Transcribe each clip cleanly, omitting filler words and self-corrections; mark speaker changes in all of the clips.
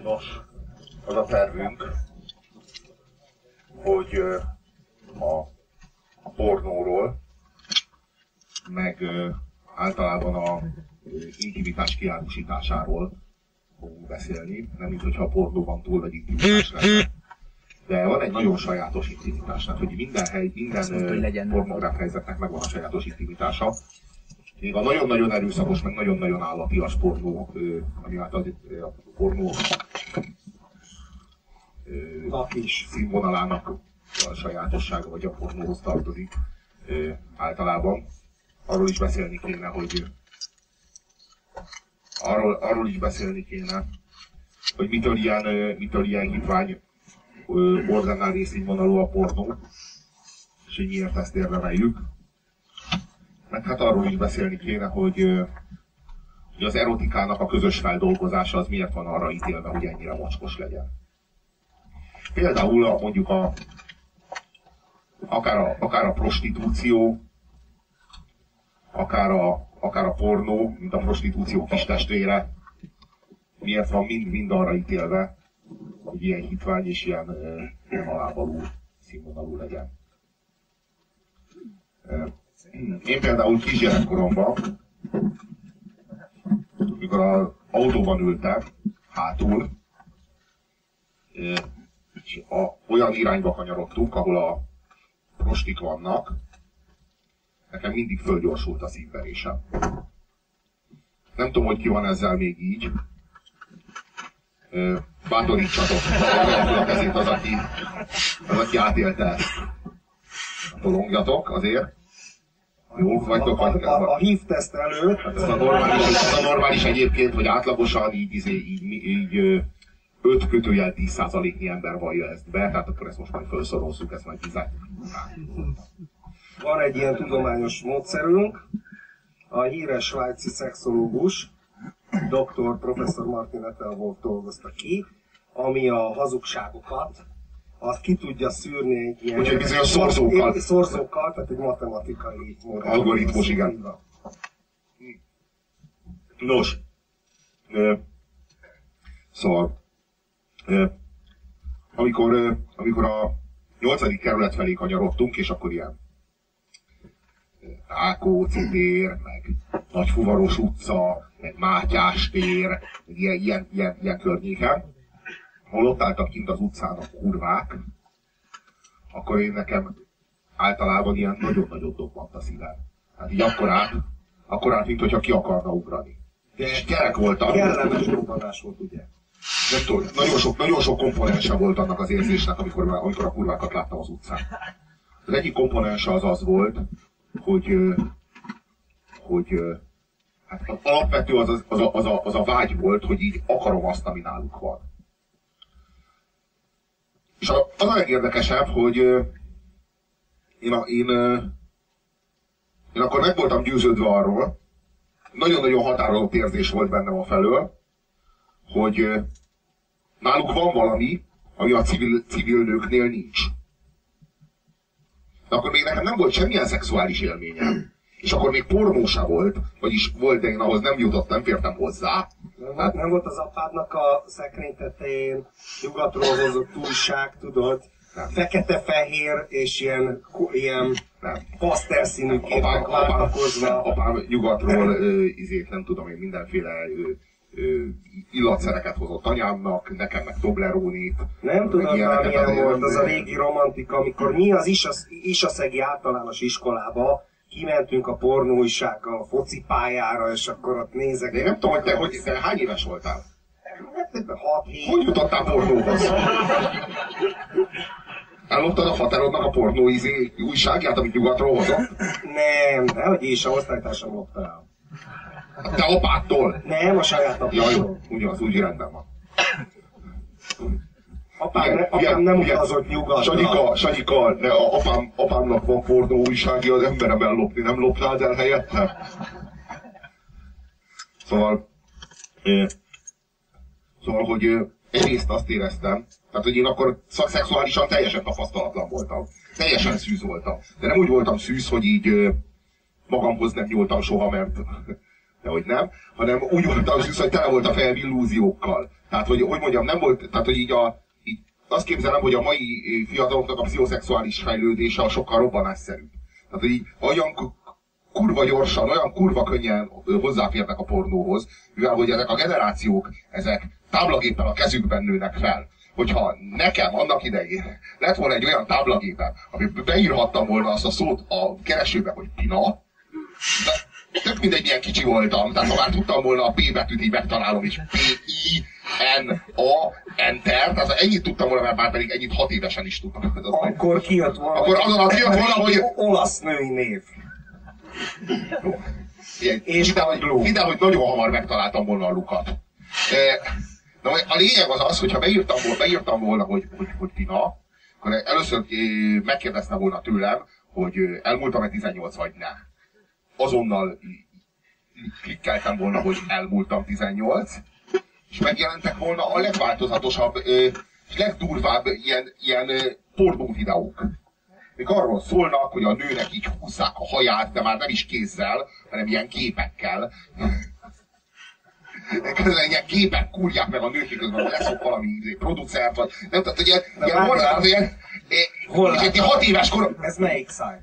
Speaker 1: Nos, az a tervünk, hogy a pornóról, meg általában a intimitás kiárusításáról fogunk beszélni. Nem mint hogyha a pornóban túl nagy intimitás lenne. De van egy nagyon sajátos intimitás, tehát hogy minden pornográf helyzetnek megvan a sajátos intimitása. Még a nagyon-nagyon erőszakos, meg nagyon-nagyon állatias pornó, ami hát a pornó színvonalának a sajátossága, vagy a pornóhoz tartozik általában. Arról is beszélni kéne, hogy arról is beszélni kéne, hogy mitől ilyen hitvány orgánál részszínvonalú a pornó, és hogy miért ezt érdemeljük. Meg hát arról is beszélni kéne, hogy az erotikának a közös feldolgozása az miért van arra ítélve, hogy ennyire mocskos legyen. Például mondjuk akár a prostitúció, akár a pornó, mint a prostitúció kis testvére, miért van mind arra ítélve, hogy ilyen hitvány és ilyen alávaló színvonalú legyen. Én például kisgyerekkoromban, amikor az autóban ültem, hátul, és olyan irányba kanyarodtunk, ahol a prostik vannak, nekem mindig fölgyorsult a szívverésem. Nem tudom, hogy ki van ezzel még így. Bátorítsatok a kezét az, aki átélte ezt. Tolongjatok azért. Jól vagytok, vagy
Speaker 2: a HIV-teszt előtt.
Speaker 1: Hát ez a normális egyébként, hogy átlagosan így 5-10%-nyi ember vallja ezt be, tehát akkor ezt most majd felszorozzuk, ezt majd kizárjuk.
Speaker 2: Van egy ilyen tudományos módszerünk, a híres svájci szexológus, dr. professzor Martin Ettelwolf dolgozta ki, ami a hazugságokat, azt ki tudja szűrni egy ilyen...
Speaker 1: Úgyhogy bizonyos szorzókkal.
Speaker 2: Szorzókkal, tehát egy matematikai
Speaker 1: algoritmus, igen. Nos, szóval, amikor a 8. kerület felé kanyarodtunk, és akkor ilyen Rákóczi tér, meg Nagyfuvaros utca, meg Mátyás tér, meg ilyen környéken, ahol ott álltak kint az utcán a kurvák, akkor én nekem általában ilyen nagyon-nagyon dobbant a szívem. Hát így akkorát, mint hogyha ki akarna ugrani. És gyerek voltam.
Speaker 2: Kellemes dobbanás volt, ugye?
Speaker 1: Nem tudom, nagyon sok komponense volt annak az érzésnek, amikor a kurvákat láttam az utcán. Az egyik komponense az volt, hogy hát alapvető az a vágy volt, hogy így akarom azt, ami náluk van. És az a legérdekesebb, hogy én akkor meg voltam győződve arról, nagyon-nagyon határozott érzés volt bennem afelől, hogy náluk van valami, ami a civil nőknél nincs. De akkor még nekem nem volt semmilyen szexuális élményem. És akkor még pornó se volt, vagyis volt, de én ahhoz nem jutott, nem fértem hozzá.
Speaker 2: Nem volt az apádnak a szekrény tetején nyugatról hozott újság, tudod? Nem. Fekete-fehér és ilyen pasztelszínű képek váltakozva.
Speaker 1: Apám nyugatról nem tudom én, mindenféle illatszereket hozott anyámnak, nekem meg Toblerónit.
Speaker 2: Nem tudod már milyen volt az a régi romantika, amikor mi az Isaszegi általános iskolába kimentünk a pornóújsággal a focipályára, és akkor ott nézek.
Speaker 1: De én nem tudom, hogy te hány éves voltál?
Speaker 2: 6-7.
Speaker 1: Hogy jutottál pornóhoz? Elloptad a faterodnak a pornó újságját, amit nyugatról hozott?
Speaker 2: Nem, dehogy is, a osztálytársam lopta el.
Speaker 1: A te apádtól?
Speaker 2: Nem, a saját apádtól.
Speaker 1: Ja, jó, ugyanaz, úgy rendben van.
Speaker 2: Apám nem utazott nyugatra.
Speaker 1: Sanyika, apámnak van pornó újságja, az emberem ellopni, nem lopnád el helyette? Szóval, hogy egyrészt azt éreztem, tehát hogy én akkor szexuálisan teljesen tapasztalatlan voltam. Teljesen szűz voltam. De nem úgy voltam szűz, hogy így magamhoz nem nyúltam soha, mert dehogy nem, hanem úgy volt az viszont, hogy tele volt a fejem illúziókkal. Tehát, hogy mondjam, nem volt, tehát, hogy így azt képzelem, hogy a mai fiataloknak a pszichoszexuális fejlődése a sokkal robbanásszerűbb. Tehát, hogy így olyan kurva gyorsan, olyan kurva könnyen hozzáférnek a pornóhoz, mivel hogy ezek a generációk, ezek táblagéppel a kezükben nőnek fel. Hogyha nekem annak idején lett volna egy olyan táblagépem, amiben beírhattam volna azt a szót a keresőbe, hogy pina, de tök mindegy, milyen kicsi voltam, tehát ha már tudtam volna a P betűt, így megtalálom, és P-I-N-A, Enter, tehát ennyit tudtam volna, mert már pedig ennyit 6 évesen is tudtam.
Speaker 2: Akkor kijött volna,
Speaker 1: akkor azon kijött volna, hogy
Speaker 2: olasz női név.
Speaker 1: És ide, hogy nagyon hamar megtaláltam volna a lukat. De a lényeg az, hogyha beírtam volna, hogy Pina, akkor először megkérdezte volna tőlem, hogy elmúltam-e 18 vagy ne. Azonnal klikkeltem volna, hogy elmúltam 18, és megjelentek volna a legváltozatosabb, legdurvább ilyen pornó videók. Még arról szólnak, hogy a nőnek így húzzák a haját, de már nem is kézzel, hanem ilyen gépekkel. Közben ilyen gépek kúrják meg a nők, miközben leszok valami producert, vagy nem tudom, hogy ilyen borzalmas, ilyen 6 éves korom.
Speaker 2: Ez melyik szájt?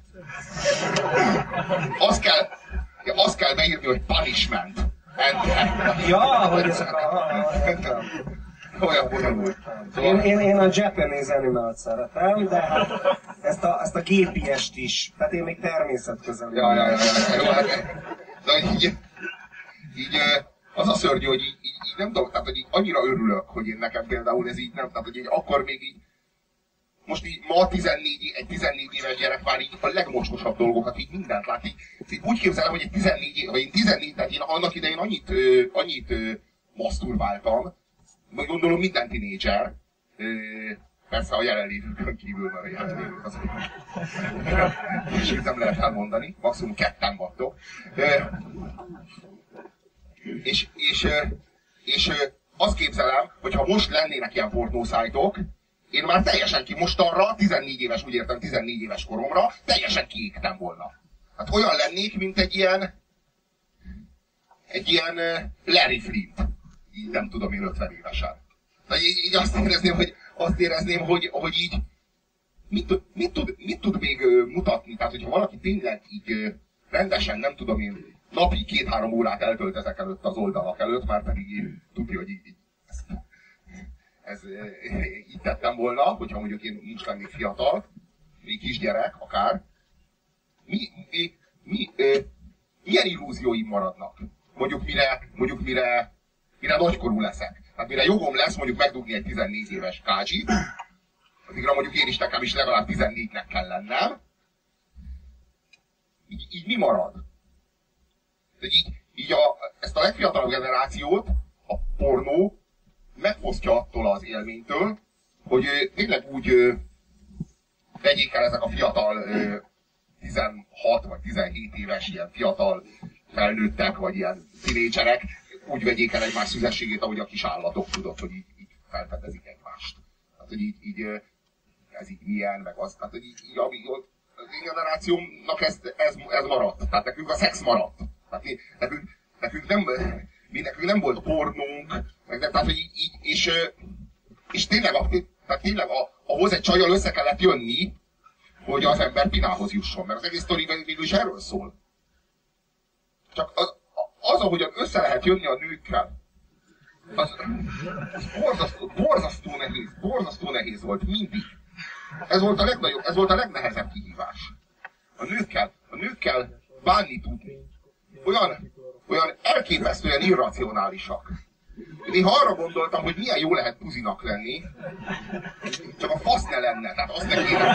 Speaker 1: Azt kell beírni, hogy punishment.
Speaker 2: Ja, hogy ezek
Speaker 1: olyan bonyolult.
Speaker 2: Én a Japanese Animal-t szeretem, de hát ezt a gépiest is. Tehát én még természetközeli.
Speaker 1: Ja. De így az a szörnyű, hogy így nem tudom, tehát hogy így annyira örülök, hogy én nekem például ez így nem, tehát hogy így akkor még így, most így ma egy 14 éves gyerek már így a legmocskosabb dolgokat, így mindent lát. Így úgy képzelem, hogy egy 14, tehát én annak idején annyit maszturbáltam, vagy gondolom minden tinédzser, persze a jelenlévőkön kívül, mert a jelenlévők azok és nem lehet elmondani, maximum 2-en vagytok. És azt képzelem, hogy ha most lennének ilyen pornószájtok, én már teljesen mostanra, 14 éves, úgy értem 14 éves koromra, teljesen kiégtem volna. Hát olyan lennék, mint egy ilyen Larry Flint. Így nem tudom én 50 évesen. De így azt érezném, hogy így mit tud még mutatni? Tehát, hogyha valaki tényleg így rendesen, nem tudom én, napi 2-3 órát eltölt ezek előtt az oldalak előtt, már pedig én tudja, hogy így tettem volna, hogyha mondjuk én most lennék fiatal, még kisgyerek, akár. Milyen illúzióim maradnak? Mondjuk mire nagykorú leszek. Hát mire jogom lesz mondjuk megdugni egy 14 éves kácsit, addigra mondjuk én is nekem is legalább 14-nek kell lennem. Így mi marad? De ezt a legfiatalabb generációt a pornó megfosztja attól az élménytől, hogy tényleg úgy vegyék el ezek a fiatal 16 vagy 17 éves ilyen fiatal felnőttek, vagy ilyen tinédzserek, úgy vegyék el egymás szüzességét, ahogy a kis állatok, tudod, hogy így felfedezik egymást. Tehát, hogy így ez így milyen, meg az, tehát, hogy így az én generációmnak ez maradt. Tehát nekünk a szex maradt. Tehát nekünk nem volt pornónk, tehát, hogy így, és tényleg, ahhoz egy csajjal össze kellett jönni, hogy az ember Pinához jusson, mert az egész sztori végül is erről szól. Csak az, ahogyan össze lehet jönni a nőkkel, az borzasztó nehéz volt mindig. Ez volt a legnehezebb kihívás. A nőkkel bánni tudni. Olyan elképesztően irracionálisak. Néha arra gondoltam, hogy milyen jó lehet puzinak lenni, csak a fasz ne lenne, tehát azt ne kéne.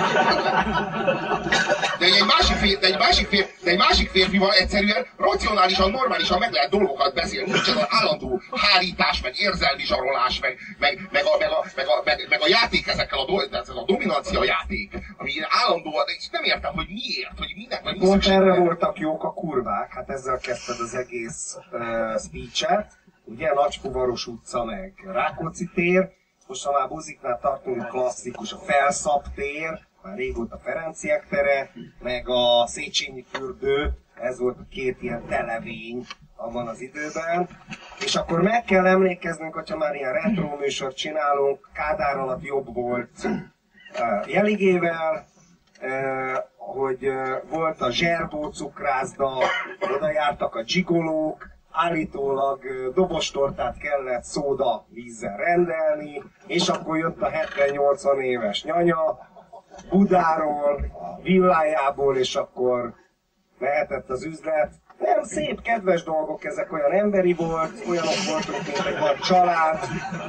Speaker 1: De egy másik férfival egyszerűen racionálisan, normálisan meg lehet dolgokat beszélni. Nincs ez az állandó hárítás, meg érzelmi zsarolás, meg a játék ezekkel ez a dominancia játék, ami állandóan, és nem értem, hogy miért, hogy minek, vagy mi
Speaker 2: pont erre voltak jók a kurvák, hát ezzel kezdted az egész speech-et. Ugye, Nagyfuvaros utca, meg Rákóczi tér, most ha már buziknál tartunk, klasszikus a Felszab tér, már régóta Ferenciek tere, meg a Széchenyi fürdő, ez volt a két ilyen televény, abban az időben, és akkor meg kell emlékeznünk, hogyha már ilyen retro műsort csinálunk, Kádár alatt jobb volt Jeligével, hogy volt a zserbó cukrászda, oda jártak a dzsigolók, állítólag dobostortát kellett szóda vízzel rendelni, és akkor jött a 70-80 éves nyanya Budáról, villájából, és akkor mehetett az üzlet. Nem szép, kedves dolgok ezek, olyan emberi volt, olyanok voltunk, mint egy nagy család.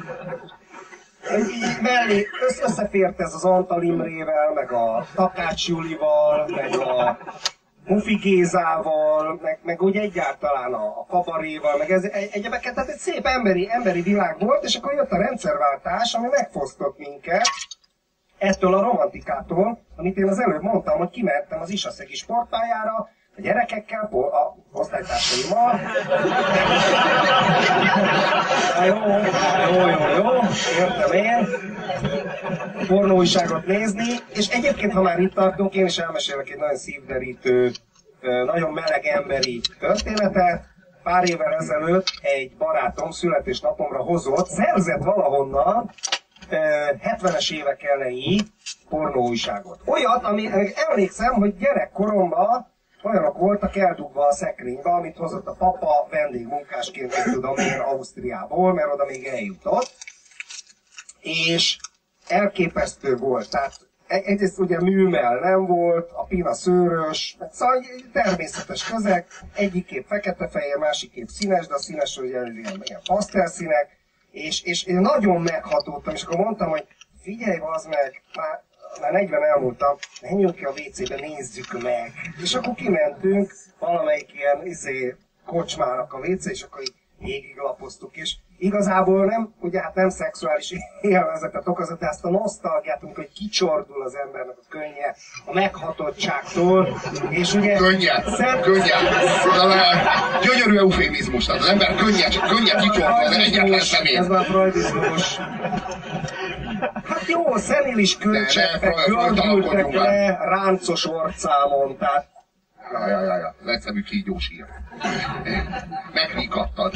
Speaker 2: Így mellé összefért ez az Antal Imrével, meg a Takács Julival, meg a Mufi Gézával, meg úgy egyáltalán a kabaréval, meg egyebeket, tehát egy szép emberi világ volt, és akkor jött a rendszerváltás, ami megfosztott minket ettől a romantikától, amit én az előbb mondtam, hogy kimentem az Isaszegi sportpályára, a gyerekekkel, a osztálytársaimmal. Jó, értem én. Pornóújságot nézni, és egyébként, ha már itt tartunk, én is elmesélek egy nagyon szívderítő, nagyon meleg emberi történetet. Pár évvel ezelőtt egy barátom születésnapomra szerzett valahonnan 70-es évek elejé pornóújságot. Olyat, ami emlékszem, hogy gyerekkoromban olyanok voltak eldugva a szekrénybe, amit hozott a papa vendégmunkásként, nem tudom én, Ausztriából, mert oda még eljutott. És elképesztő volt. Tehát egyrészt ugye műmell nem volt, a pina szőrös, szóval természetes közeg, egyik kép fekete-fehér, másik kép színes, de a színes ugye ilyen pasztelszínek, és én nagyon meghatódtam, és akkor mondtam, hogy figyelj, bazd meg, már 40 elmúltam, menjünk ki a WC-be, nézzük meg. És akkor kimentünk valamelyik ilyen kocsmának a WC, és akkor így végiglapoztuk, és igazából nem, ugye hát nem szexuális élvezetet okozott, de ezt a nosztalgiát, amikor kicsordul az embernek a könnye, a meghatottságtól, és ugye...
Speaker 1: Könnye. Gyönyörű eufémizmus, tehát az ember könnye kicsordul az egyetlen szemét.
Speaker 2: Ez már freudizmus. Hát jó, szenilis kölcsektek, gördültek le ráncos orcámon, tehát...
Speaker 1: Ja, az egyszerű kígyós ír. Megríkattad.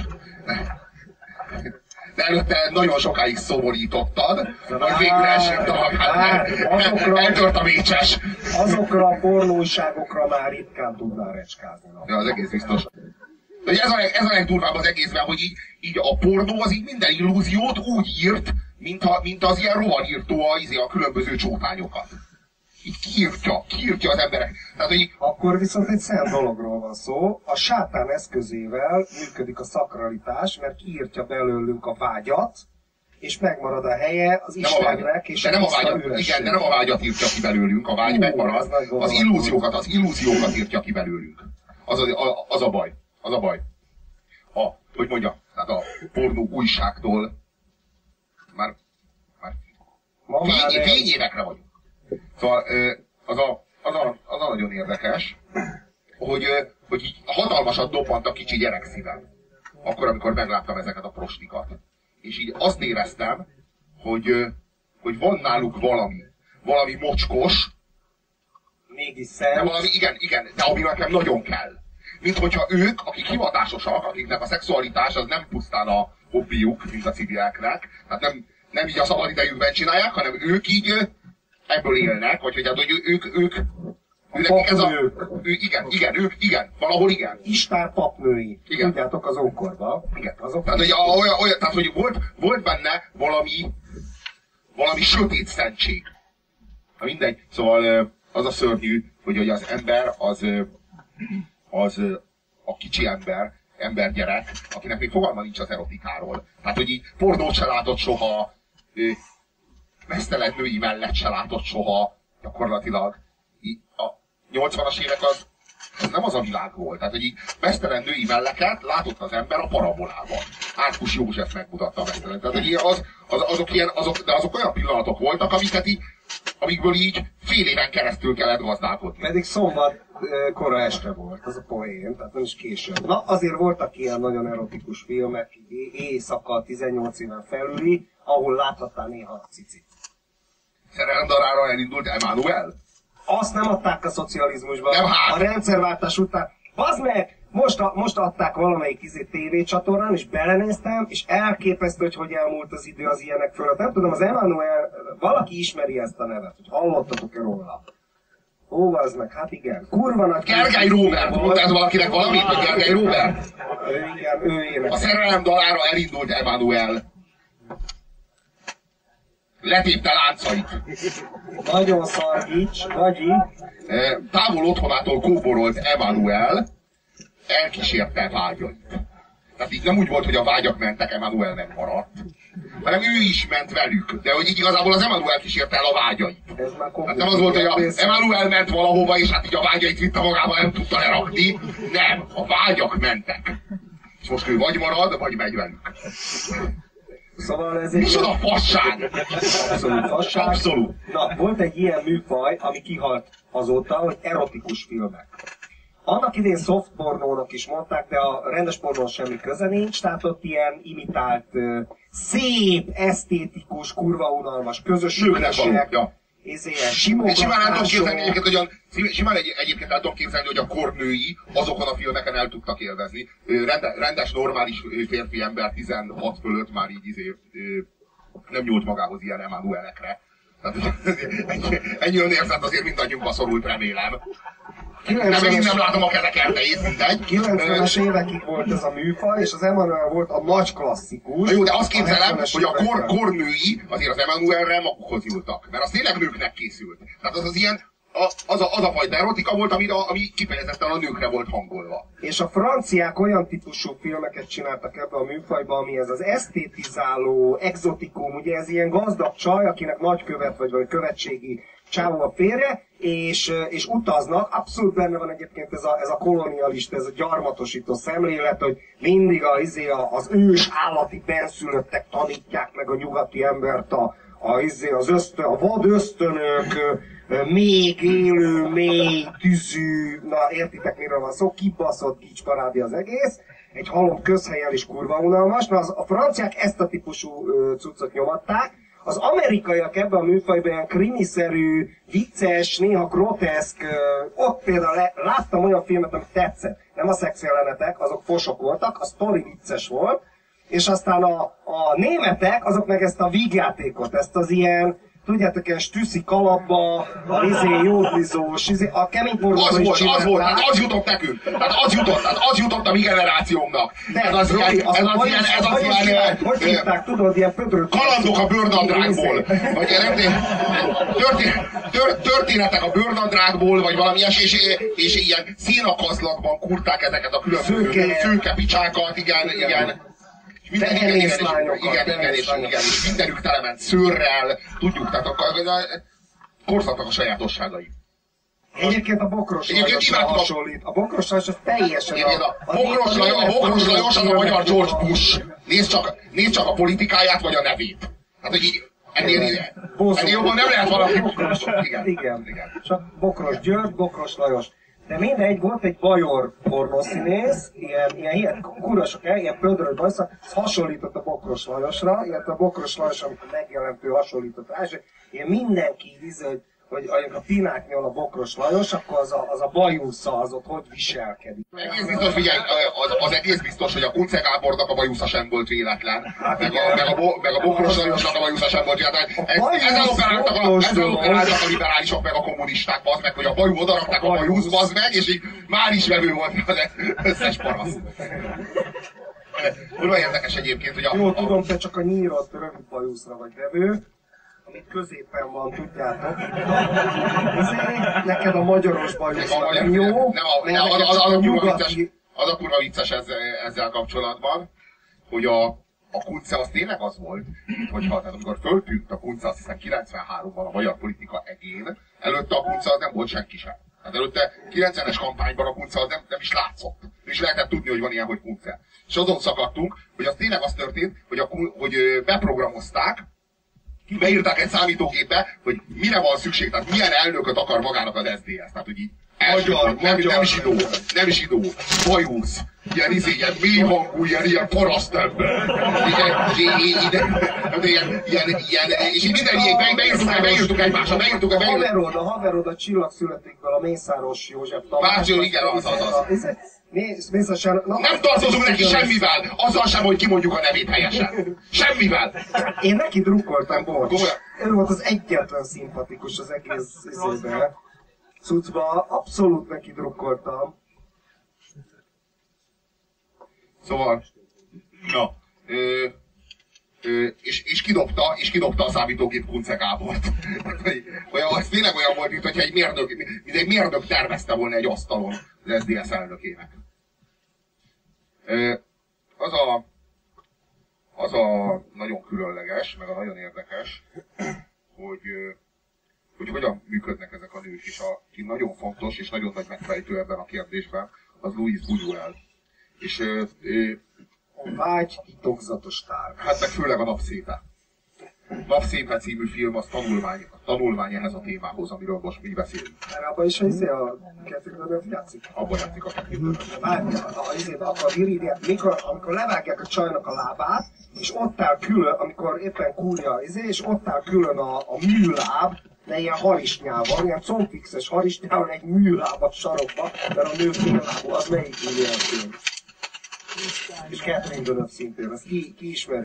Speaker 1: De előtte nagyon sokáig szomorítottad, hogy végül elsőtt a magát, eltört a mécses.
Speaker 2: Azokra a pornóújságokra már ritkán tudnál recskázni.
Speaker 1: Ja, az egész biztos. De ez a legdurvább az egészben, hogy így a pornó az így minden illúziót úgy írt, mint az ilyen rovarírtó a különböző csótányokat. Így kiírtja az emberek. Tehát, hogy...
Speaker 2: Akkor viszont egy szent dologról van szó. A sátán eszközével működik a szakralitás, mert kiírtja belőlünk a vágyat, és megmarad a helye az Istennek, és
Speaker 1: nem a vágyat, igen, de nem a vágyat írtja ki belőlünk, a vágy megmarad, az illúziókat írtja ki belőlünk. Az a baj. Hogy mondja, tehát a pornó újságtól már fényévekre vagyunk. Szóval az a nagyon érdekes, hogy így hatalmasat dobbant a kicsi gyerekszívem. Akkor, amikor megláttam ezeket a prostikat. És így azt éreztem, hogy van náluk valami mocskos,
Speaker 2: mégis szent.
Speaker 1: De valami, igen, de ami nekem nagyon kell. Mint hogyha ők, akik hivatásosak, akiknek a szexualitás az nem pusztán a hobbiuk, mint a civileknek, tehát nem így a szabadidejükben csinálják, hanem ők így ebből élnek, vagy hogy hát, hogy ők nekik ez igen, valahol igen.
Speaker 2: Istár papnői.
Speaker 1: Igen.
Speaker 2: Tudjátok az ókorban.
Speaker 1: Igen. Tehát, hogy volt benne valami sötét szentség. Na mindegy. Szóval az a szörnyű, hogy az ember az a kicsi embergyerek, akinek még fogalma nincs az erotikáról. Tehát, hogy így pornót se látott soha, mesztelen női mellett se látott soha, gyakorlatilag. A 80-as évek az nem az a világ volt. Tehát, hogy így mesztelen női melleket látott az ember a parabolában. Árkus József megmutatta a mesztelen. Tehát, hogy azok olyan pillanatok voltak, amikből így fél éven keresztül kellett gazdálkodni.
Speaker 2: Pedig szombat kora este volt, az a poén, tehát nem is később. Na, azért voltak ilyen nagyon erotikus filmek, éjszaka 18 éven felüli, ahol láthattál néha a cicit.
Speaker 1: Szerelemdarára elindult Emmanuel?
Speaker 2: Azt nem adták a szocializmusban.
Speaker 1: Nem, hát.
Speaker 2: A rendszerváltás után. Bazd meg! Most adták valamelyik tévécsatornán, és belenéztem, és elképesztő, hogy elmúlt az idő az ilyenek fölött. Nem tudom, az Emmanuel, valaki ismeri ezt a nevet, hogy hallottatok-e róla? Ó, az meg, hát igen. Kurva nagy...
Speaker 1: Gergely Róbert! Mondta ez valakinek valamit, vagy Gergely Róbert?
Speaker 2: Igen, ő énekel.
Speaker 1: A szerelem dalára elindult Emmanuel. Letépte láncait.
Speaker 2: Nagyon szargics, Gagyi.
Speaker 1: Távol otthonától kóborolt Emmanuel elkísérte vágyait. Tehát így nem úgy volt, hogy a vágyak mentek, Emmanuel nem maradt, hanem ő is ment velük. De hogy így igazából az Emmanuel kísérte el a vágyait. Hát nem az volt, hogy a Emmanuel ment valahova, és hát így a vágyait vitte magával, nem tudta lerakni. Nem, a vágyak mentek. És most ő vagy marad, vagy megy velük.
Speaker 2: Szóval ez egy...
Speaker 1: Micsoda fasság!
Speaker 2: Abszolút fasság.
Speaker 1: Abszolút.
Speaker 2: Na, volt egy ilyen műfaj, ami kihalt azóta, hogy erotikus filmek. Annak idén soft pornónak is mondták, de a rendes pornó semmi köze nincs, tehát ott ilyen imitált, szép, esztétikus, kurva unalmas közösségek,
Speaker 1: simán el tudom képzelni egyébként el tudom képzelni, hogy a kornői azokon a filmeken el tudtak élvezni. Rendes, normális férfi ember 16 fölött már így nem nyúlt magához ilyen Emmanuelekre. Tehát ennyi önérzet azért mindannyiunkba szorult, remélem. Nem látom a kezek ertejét, mindegy.
Speaker 2: 90-es évekig volt ez a műfaj, és az Emmanuel volt a nagy klasszikus.
Speaker 1: Na jó, de azt képzelem, hogy a kornői azért az Emmanuelre magukhoz nyúltak. Mert az tényleg nőknek készült. Tehát az ilyen, az a fajta erotika volt, ami kifejezetten a nőkre volt hangolva.
Speaker 2: És a franciák olyan típusú filmeket csináltak ebbe a műfajba, ami ez az esztétizáló, exotikum, ugye ez ilyen gazdag csaj, akinek nagykövet vagy követségi csávó a férje, és utaznak, abszolút benne van egyébként ez a kolonialista, ez a gyarmatosító szemlélet, hogy mindig az ős állati benszülöttek tanítják meg a nyugati embert a vad ösztönök, még élő, mély, tüzű, na értitek miről van szó, kibaszott kicsparádi az egész, egy halom közhelyen is kurva unalmas, na a franciák ezt a típusú cuccot nyomatták, az amerikaiak ebben a műfajban ilyen krimiszerű, vicces, néha groteszk, ott például láttam olyan filmet, amit tetszett. Nem a szexjelenetek, azok fosok voltak, a sztori vicces volt, és aztán a németek, azok meg ezt a vígjátékot, ezt az ilyen, tudjátok, ilyen stüszi kalapba, a jódlizós, a kemény pornóban is csinálták.
Speaker 1: Az volt, hát az jutott nekünk. Tehát az jutott a mi generációmnak. Ez az ilyen...
Speaker 2: Hogy hívták, tudod, ilyen pödröt...
Speaker 1: Kalandok a bőrnadrágból. Vagy történetek a bőrnadrágból, vagy valami és ilyen színakazlatban kurták ezeket a különböző szőke picsákat, igen. Igen, és mindenük telement szőrrel, tudjuk, tehát korszaknak a sajátosságai.
Speaker 2: Egyébként a Bokros Lajosra hasonlít. A Bokros Lajos az teljesen
Speaker 1: a Bokros Lajos az a magyar George Bush. Nézd csak a politikáját, vagy a nevét. Hát, hogy így ennél jobban nem lehet valami.
Speaker 2: Igen. Csak Bokros György, Bokros Lajos. De mindegy, volt egy bajor pornószínész, ilyen kurva sok ilyen pöldörös bajszak, hasonlított a Bokros Lajosra, illetve a Bokros Lajos, amikor megjelentő hasonlított rá, és ilyen mindenki hogy a Tinák nyol a Bokros Lajos, akkor az a bajusza az ott hogy viselkedik.
Speaker 1: Egész biztos, figyelj, az egész biztos, hogy a Kunce Gábornak a bajusza sem volt véletlen, meg a Bokros Lajosnak a bajusza sem volt véletlen. Ezzel operáltak a liberálisok meg a kommunisták, bazd meg, hogy a bajú odarakták a bajusz, bazd meg, és így már is vevő volt az összes paraszt. Olyan érdekes egyébként, hogy
Speaker 2: Jó, tudom, te csak a nyírat rövid bajuszra vagy vevő, amit középen van, tudjátok. Neked a magyaros bajusz nem jó,
Speaker 1: az a kurva vicces ezzel kapcsolatban, hogy a Kunce az tényleg az volt, tehát amikor föltűnt a Kunce, azt hiszem 93-ban a magyar politika egén, előtte a Kunce az nem volt senki sem. Tehát előtte 90-es kampányban a Kunce az nem is látszott. És lehetett tudni, hogy van ilyen, hogy Kunce. És azon szakadtunk, hogy az tényleg az történt, hogy beprogramozták, beírták egy számítógépbe, hogy mire van szükség, tehát milyen elnököt akar magának az SZDSZ. Tehát, hogy így Nem zsidó, nem zsidó, bajusz, ilyen mély hangú, ilyen paraszt ember. És így minden beírtuk egymásra,
Speaker 2: A haverod a Csillagszületékből, a Mészáros József
Speaker 1: Tamás. Igen, az. Nem tartozunk neki semmivel, azzal sem, hogy kimondjuk a nevét helyesen. Semmivel.
Speaker 2: Én neki drukkoltam, bocs. Ő volt az egyetlen szimpatikus az egész izében. Cuccba, abszolút neki drukkoltam.
Speaker 1: Szóval, na, és kidobta a számítógép Kunce Gábort. Az tényleg olyan volt, mintha egy mérnök tervezte volna egy asztalon az SZDSZ elnökének. Az a nagyon különleges, meg a nagyon érdekes, hogy hogyan működnek ezek a nők, és aki nagyon fontos és nagyon nagy megfejtő ebben a kérdésben, az Louise Buñuel. És
Speaker 2: a vágy titokzatos tárgy.
Speaker 1: Hát meg főleg a Napszépe. Napszépe című film az tanulmány ehhez a témához, amiről most mi beszélünk.
Speaker 2: Erre abban is a Catherine Deneuve játszik?
Speaker 1: Abban játszik a Catherine
Speaker 2: Deneuve. Amikor levágják a csajnak a lábát, és ott áll külön, amikor éppen kúrja és ott áll külön a műláb, de ilyen harisnyában, ilyen combfixes harisnyában egy műláb a sarokba, mert a nő féllábú, az melyik ilyen film? És Catherine Deneuve szintén, ezt ki ismeri?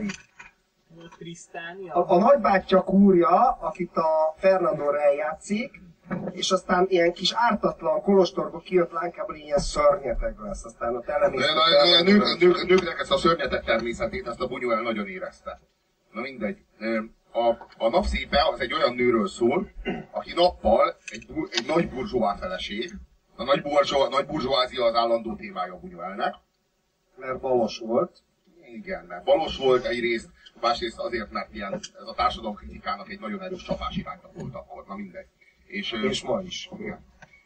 Speaker 2: A nagybátyja kúrja, akit a Fernando Rey játszik, és aztán ilyen kis ártatlan kolostorból kijött lánkából ilyen szörnyeteg lesz, aztán ott elemésztek.
Speaker 1: A nőknek ezt a szörnyeteg természetét, ezt a Buñuel nagyon érezte. Na mindegy. A Napszépe az egy olyan nőről szól, aki nappal egy nagy burzsóá feleség. A nagy burzsóázia az állandó témája a Buñuelnek.
Speaker 2: Mert balos volt.
Speaker 1: Igen, mert balos volt egyrészt, másrészt azért, mert ez a társadalomkritikának egy nagyon erős csapás irányba volt akkor, na mindegy.
Speaker 2: És ma is.
Speaker 1: Igen.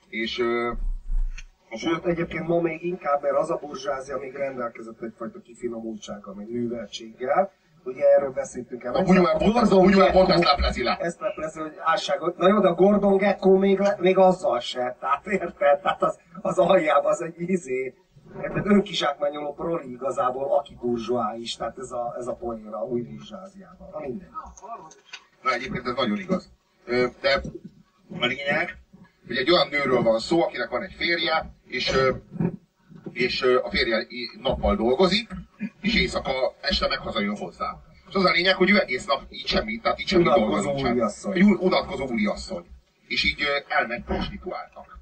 Speaker 2: Sőt, egyébként ma még inkább, mert az a burzsázia még rendelkezett egyfajta kifinomultsággal, meg műveltséggel. Ugye erről beszéltünk el.
Speaker 1: A Buñuel pont ezt leplezi le.
Speaker 2: Ezt leplezi, hogy álságot. Na jó, de a Gordon Gekko még azzal se. Tehát érted? Tehát az aljában az egy önkizsákmányoló proli igazából, aki burzsóá is. Tehát ez a poénra, új burzsáziában. Na minden.
Speaker 1: Na egyébként ez nagyon igaz. De a lényeg, hogy egy olyan nőről van szó, akinek van egy férje, és a férje nappal dolgozik, és éjszaka este meg hazajön hozzá. És az a lényeg, hogy ő egész nap így semmi dolgozik. Egy unatkozó úriasszony. És így elmegy prostituáltak.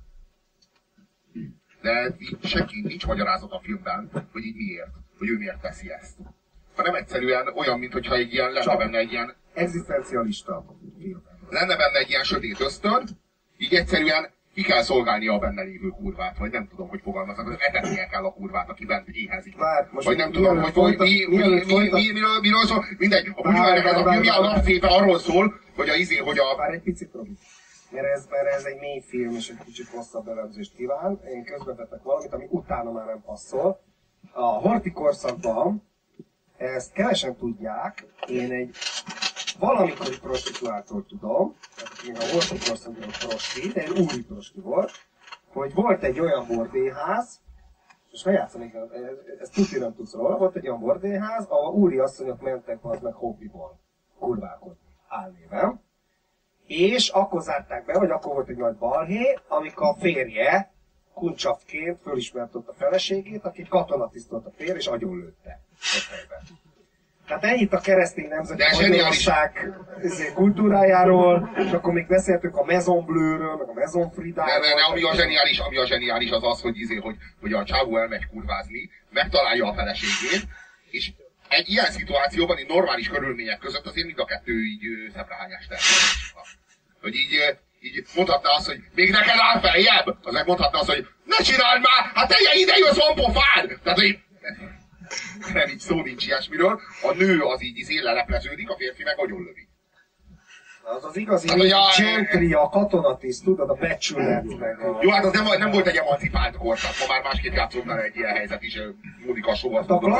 Speaker 1: De nincs magyarázat a filmben, hogy így miért, hogy ő miért teszi ezt. Hanem egyszerűen olyan, mintha egy ilyen lenne benne egy ilyen...
Speaker 2: Egzisztencialista film.
Speaker 1: Lenne benne egy ilyen sötét ösztön, így egyszerűen ki kell szolgálnia a benne lévő kurvát, vagy nem tudom, hogy fogalmaznak, hogy etetnie kell a kurvát, aki bent éhezik. Vagy nem tudom, hogy miről szól. Mindegy, a Buñuelnek a filmje a Napszépe arról szól, hogy
Speaker 2: Várj egy picit, Robi. Mert ez egy mély film, és egy kicsit hosszabb elemzést kíván. Én közbevetek valamit, ami utána már nem passzol. A horti korszakban, ezt kevesen tudják, én egy valamikori prostituáltól tudom, tehát még a horti korszakban a prosti, de egy úri prosti volt, hogy volt egy olyan bordélyház, és ne játszanék, ezt tuti nem tudsz róla, volt egy olyan bordélyház, ahol úri asszonyok mentek az meg hobbiból kurvákodni álnéven. És akkor zárták be, vagy akkor volt egy nagy balhé, amikor a férje kuncsafként fölismert ott a feleségét, aki katonatiszt volt a férj, és agyonlőtte. Tehát ennyit a keresztény nemzeti Magyarország kultúrájáról, és akkor még beszéltünk a Maison Bleu-ről, meg a Maison Fridáról.
Speaker 1: Ami a zseniális az az, hogy a csávó elmegy kurvázni, megtalálja a feleségét, és egy ilyen szituációban, egy normális körülmények között azért mind a kettő így szemrehányást természetesen. Hogy így mondhatná azt, hogy még neked áll feljebb? Az meg mondhatná azt, hogy ne csináld már, hát te ide jössz, van pofád! Tehát, hogy nem így szó nincs ilyesmiről. A nő az így lelepleződik, a férfi meg agyonlövi.
Speaker 2: Az az igazi gentry, a katonatiszt, tudod, a becsület meg a...
Speaker 1: Jó, hát az nem volt egy emancipált korszak, ma már másképp játszódna egy ilyen helyzet is, Mónika Show azt
Speaker 2: mondom,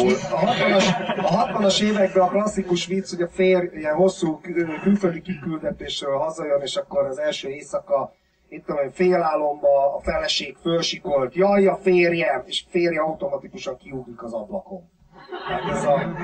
Speaker 2: a 60-as években a klasszikus vicc, hogy a férj ilyen hosszú külföldi kiküldetésről hazajön, és akkor az első éjszaka itt tudom, félálomba, a feleség fölsikolt, jaj, a férjem, és férje automatikusan kiugrik az ablakon. Tehát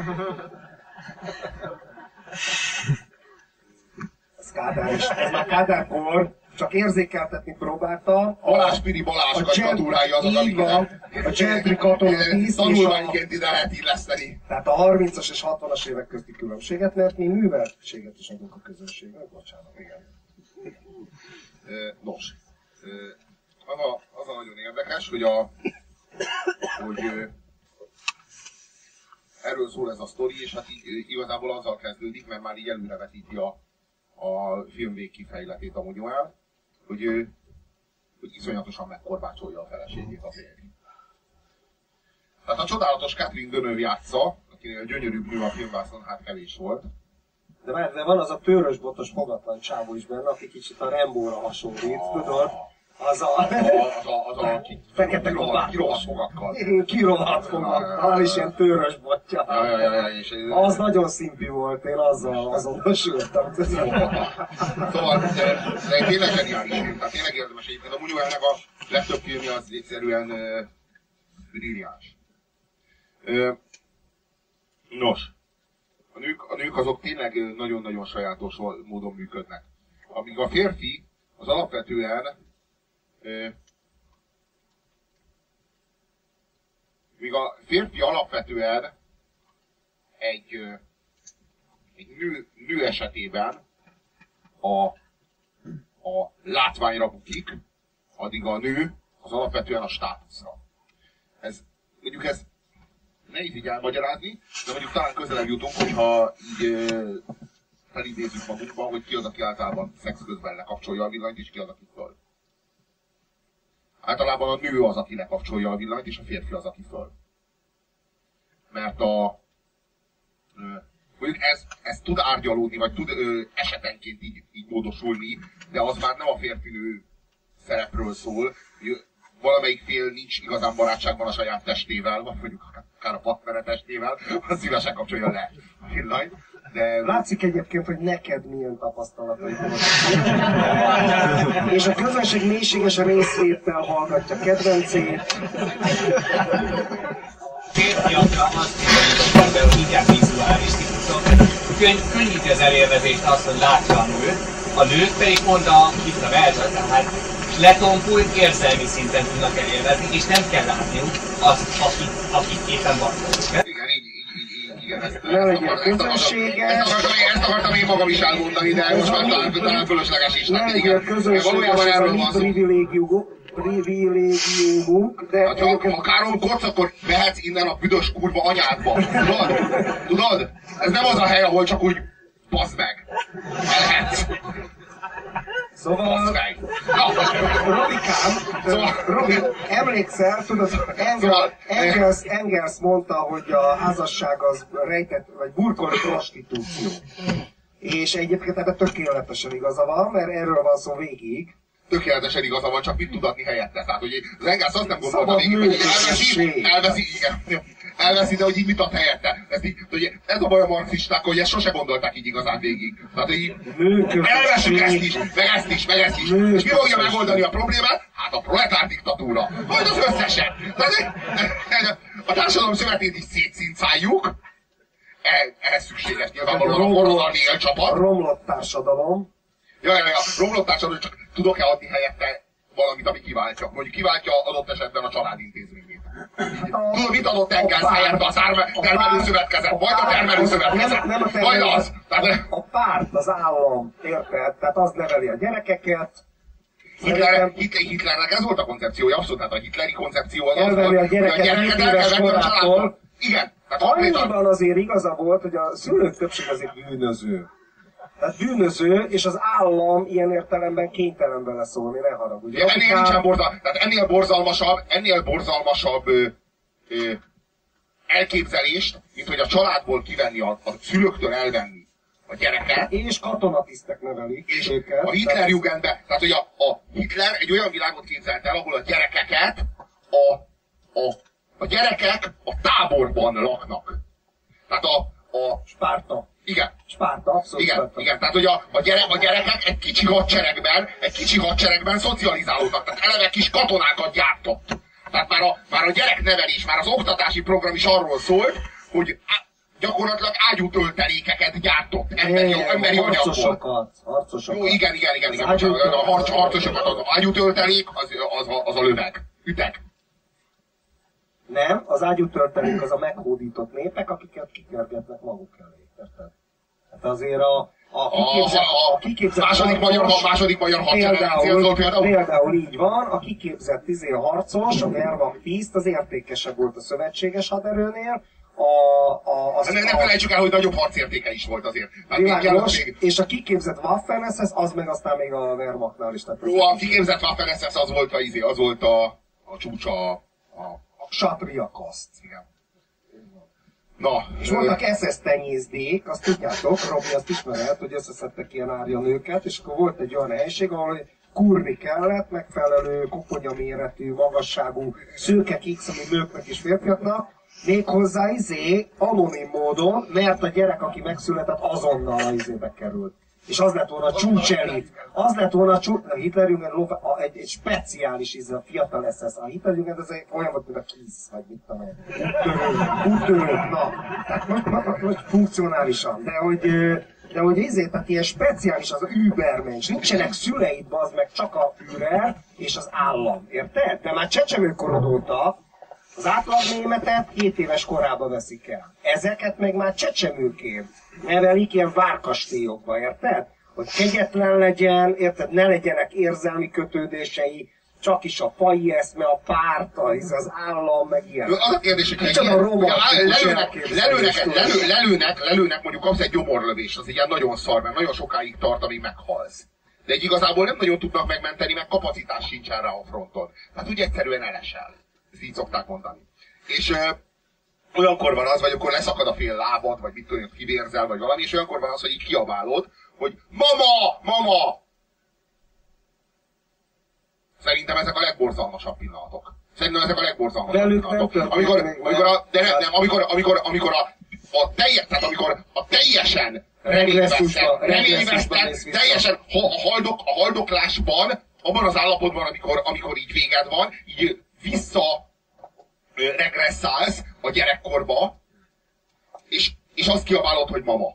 Speaker 2: ez Kádár is, ez már Kádárkor, csak érzékeltetni próbálta.
Speaker 1: Balázs Piri Balázs karikatúrája azok, amiket
Speaker 2: a gentry katona tiszt
Speaker 1: tanulmányként ide lehet illeszteni.
Speaker 2: Tehát a 30-as és 60-as évek közti különbséget, mert mi műveltséget is adunk a közönségnek. Bocsánat, igen.
Speaker 1: Nos, az a nagyon érdekes, hogy erről szól ez a sztori, és hát így, igazából azzal kezdődik, mert már így előrevetíti a film végkifejletét a Buñuel, hogy iszonyatosan megkorbácsolja a feleségét a férj. Tehát a csodálatos Catherine Deneuve játsza, akinél gyönyörűbb nő a filmvászon, hát kevés volt.
Speaker 2: De van az a tőrösbotos fogatlan csávó is benne, aki kicsit a Rambóra hasonlít, tudod? Az a
Speaker 1: fekete kirohadt fogakkal.
Speaker 2: Kirohadt fogakkal, és ilyen tőrös botja. Az nagyon szimpi volt, én azzal azonosultam.
Speaker 1: Szóval, de tényleg zseniális film, tehát tényleg érdemes egyébként. A Buñuelnek a legtöbb filmje az egyszerűen brilliáns. Nos, a nők azok tényleg nagyon-nagyon sajátos módon működnek. Amíg a férfi az alapvetően egy nő esetében a látványra bukik, addig a nő az alapvetően a státuszra. Mondjuk ez nehéz így elmagyarázni, de mondjuk talán közelebb jutunk, hogyha így felidézzük magunkban, hogy ki az, aki általában szex közben lekapcsolja a villanyt, és ki az, aki föl. Általában a nő az, aki lekapcsolja a villanyt, és a férfi az, aki föl. Mert mondjuk ez tud árgyalódni, vagy tud esetenként így módosulni, de az már nem a férfinő szerepről szól. Valamelyik fél nincs igazán barátságban a saját testével, vagy mondjuk akár a partnere testével, az szívesen kapcsolja le a villanyt. De...
Speaker 2: Látszik egyébként, hogy neked milyen tapasztalatai voltak. És a közönség mélységes részvétel hallgatja kedvencét.
Speaker 3: Férfiakra azt mondja, hogy inkább vizuális típusok. Könnyíti az elélvezést az, hogy látja a nőt. A nők pedig pont itt a verseny, tehát letompult érzelmi szinten tudnak elélvezni, és nem kell látniuk azt, akik éppen vannak.
Speaker 1: Igen, igen, ezt akartam én magam is elmondani, de most már talán fölösleges is.
Speaker 2: Nem legyen közönséges ez a mi privilégiumunk, de...
Speaker 1: Ha káromkodsz, akkor mehetsz innen a büdös kurva anyádba. Tudod? Ez nem az a hely, ahol csak úgy baszd meg. Elhetsz.
Speaker 2: Szóval, Robi, emlékszel, tudod, Engels mondta, hogy a házasság az rejtett, vagy burkolt prostitúció. És egyébként ebben tökéletesen igaza van, mert erről van szó végig.
Speaker 1: Tökéletesen igaza van, csak mit tudatni helyette. Tehát, hogy az Engels azt nem gondolta végig, hogy elveszi, de hogy így mit ad helyette. Ez a baj a marxisták, hogy ezt sose gondolták így igazán végig. Tehát, hogy elveszünk ezt is, meg ezt is, meg ezt is. És mi fogja megoldani a problémát? Hát a proletár diktatúra. Majd az összeset. A társadalom szövetét is szétszincáljuk. Ehhez szükséges nyilvánvalóan a forradalmi élcsapat.
Speaker 2: Romlott társadalom.
Speaker 1: Ja, romlott társadalom, csak tudok-e adni helyette valamit, ami kiváltja. Mondjuk kiváltja adott esetben a családintézményét. Tudod, mit adott Engels helyette a termelőszövetkezet? Majd a termelőszövetkezet. Majd az.
Speaker 2: A párt, az állam, érted? Tehát az neveli a gyerekeket.
Speaker 1: Hitlernek ez volt a koncepciója, abszolút, tehát a hitleri koncepció az
Speaker 2: elvenni a gyereket 7 éves korától.
Speaker 1: Igen.
Speaker 2: Annyiban azért igaza volt, hogy a szülők többség azért bűnöző. Tehát bűnöző, és az állam ilyen értelemben kénytelen beleszólni, ne haragudj.
Speaker 1: Ennél borzalmasabb elképzelést, mint hogy a családból kivenni, a szülőktől elvenni a gyereket.
Speaker 2: És katonatisztek nevelik
Speaker 1: és őket. A Hitlerjugendben, tehát hogy a Hitler egy olyan világot képzelt el, ahol a gyerekeket, a gyerekek a táborban laknak. Tehát
Speaker 2: Spárta.
Speaker 1: Igen.
Speaker 2: Spárta, abszolút
Speaker 1: Igen,
Speaker 2: Spárta.
Speaker 1: igen, tehát hogy a gyerekek egy kicsi hadseregben szocializálódtak, tehát eleve kis katonákat gyártott. Tehát már a gyereknevelés, már az oktatási program is arról szólt, hogy gyakorlatilag ágyútöltelékeket gyártott emberi anyagból.
Speaker 2: Harcosokat.
Speaker 1: Jó, igen. A harcosokat, az ágyútöltelék, az a löveg. Üteg.
Speaker 2: Nem, az ágyútöltelék az a meghódított népek, akiket kikergetnek maguk elé. Érted? Hát azért a kiképzett
Speaker 1: második magyar hadsereg
Speaker 2: például így van, a kiképzett harcos, a Wehrmacht 10 az értékesebb volt a szövetséges haderőnél,
Speaker 1: nem felejtsük el, hogy nagyobb harcértéke is volt azért.
Speaker 2: Világos, és a kiképzett Waffen-SS az meg aztán még a Wehrmachtnál is.
Speaker 1: Jó, a kiképzett Waffen-SS az volt a csúcsa a
Speaker 2: Satria kaszt.
Speaker 1: Igen. Na,
Speaker 2: és voltak SS tenyészték, azt tudjátok, Robi azt ismerhet, hogy összeszedtek ilyen árjanőket, és akkor volt egy olyan helység, ahol kurni kellett, megfelelő koponyaméretű, magasságú szőke X, ami nőknek és férfiaknak, méghozzá anonim módon, mert a gyerek, aki megszületett, azonnal a izébe került. És az lett volna a csúcselit. Az lett volna a Hitlerjugend egy speciális a fiatal SS. A Hitlerjugend ez olyan volt, mint a KISZ, vagy mit tudom én. Úttörők, na. Tehát most funkcionálisan. De hogy tehát ilyen speciális az Übermensch. Nincsenek szüleid, bazd meg, csak a Führer és az állam. Érted? De már csecsemőkorod óta az átlag németet 7 éves korában veszik el. Ezeket meg már csecsemőként nevelik ilyen várkastélyokba, érted? Hogy kegyetlen legyen, érted? Ne legyenek érzelmi kötődései, csak is a faji eszme, a párt, az állam, meg ilyen.
Speaker 1: Az a kérdés, hogy lelőnek, mondjuk kapsz egy gyomorlövés, az ilyen nagyon szar, mert nagyon sokáig tart, amíg meghalsz. De egy igazából nem nagyon tudnak megmenteni, mert kapacitás sincsen rá a fronton. Tehát úgy egyszerűen elesel. Ezt így szokták mondani. És olyankor van az, vagy akkor leszakad a fél lábad, vagy mit tudom, kivérzel, vagy valami, és olyankor van az, hogy így kiabálod, hogy mama! Szerintem ezek a legborzalmasabb pillanatok. Amikor a teljesen reményvesztett, teljesen a haldoklásban, abban az állapotban, amikor így véged van, így regresszálsz a gyerekkorba, és azt kiabálod, hogy mama.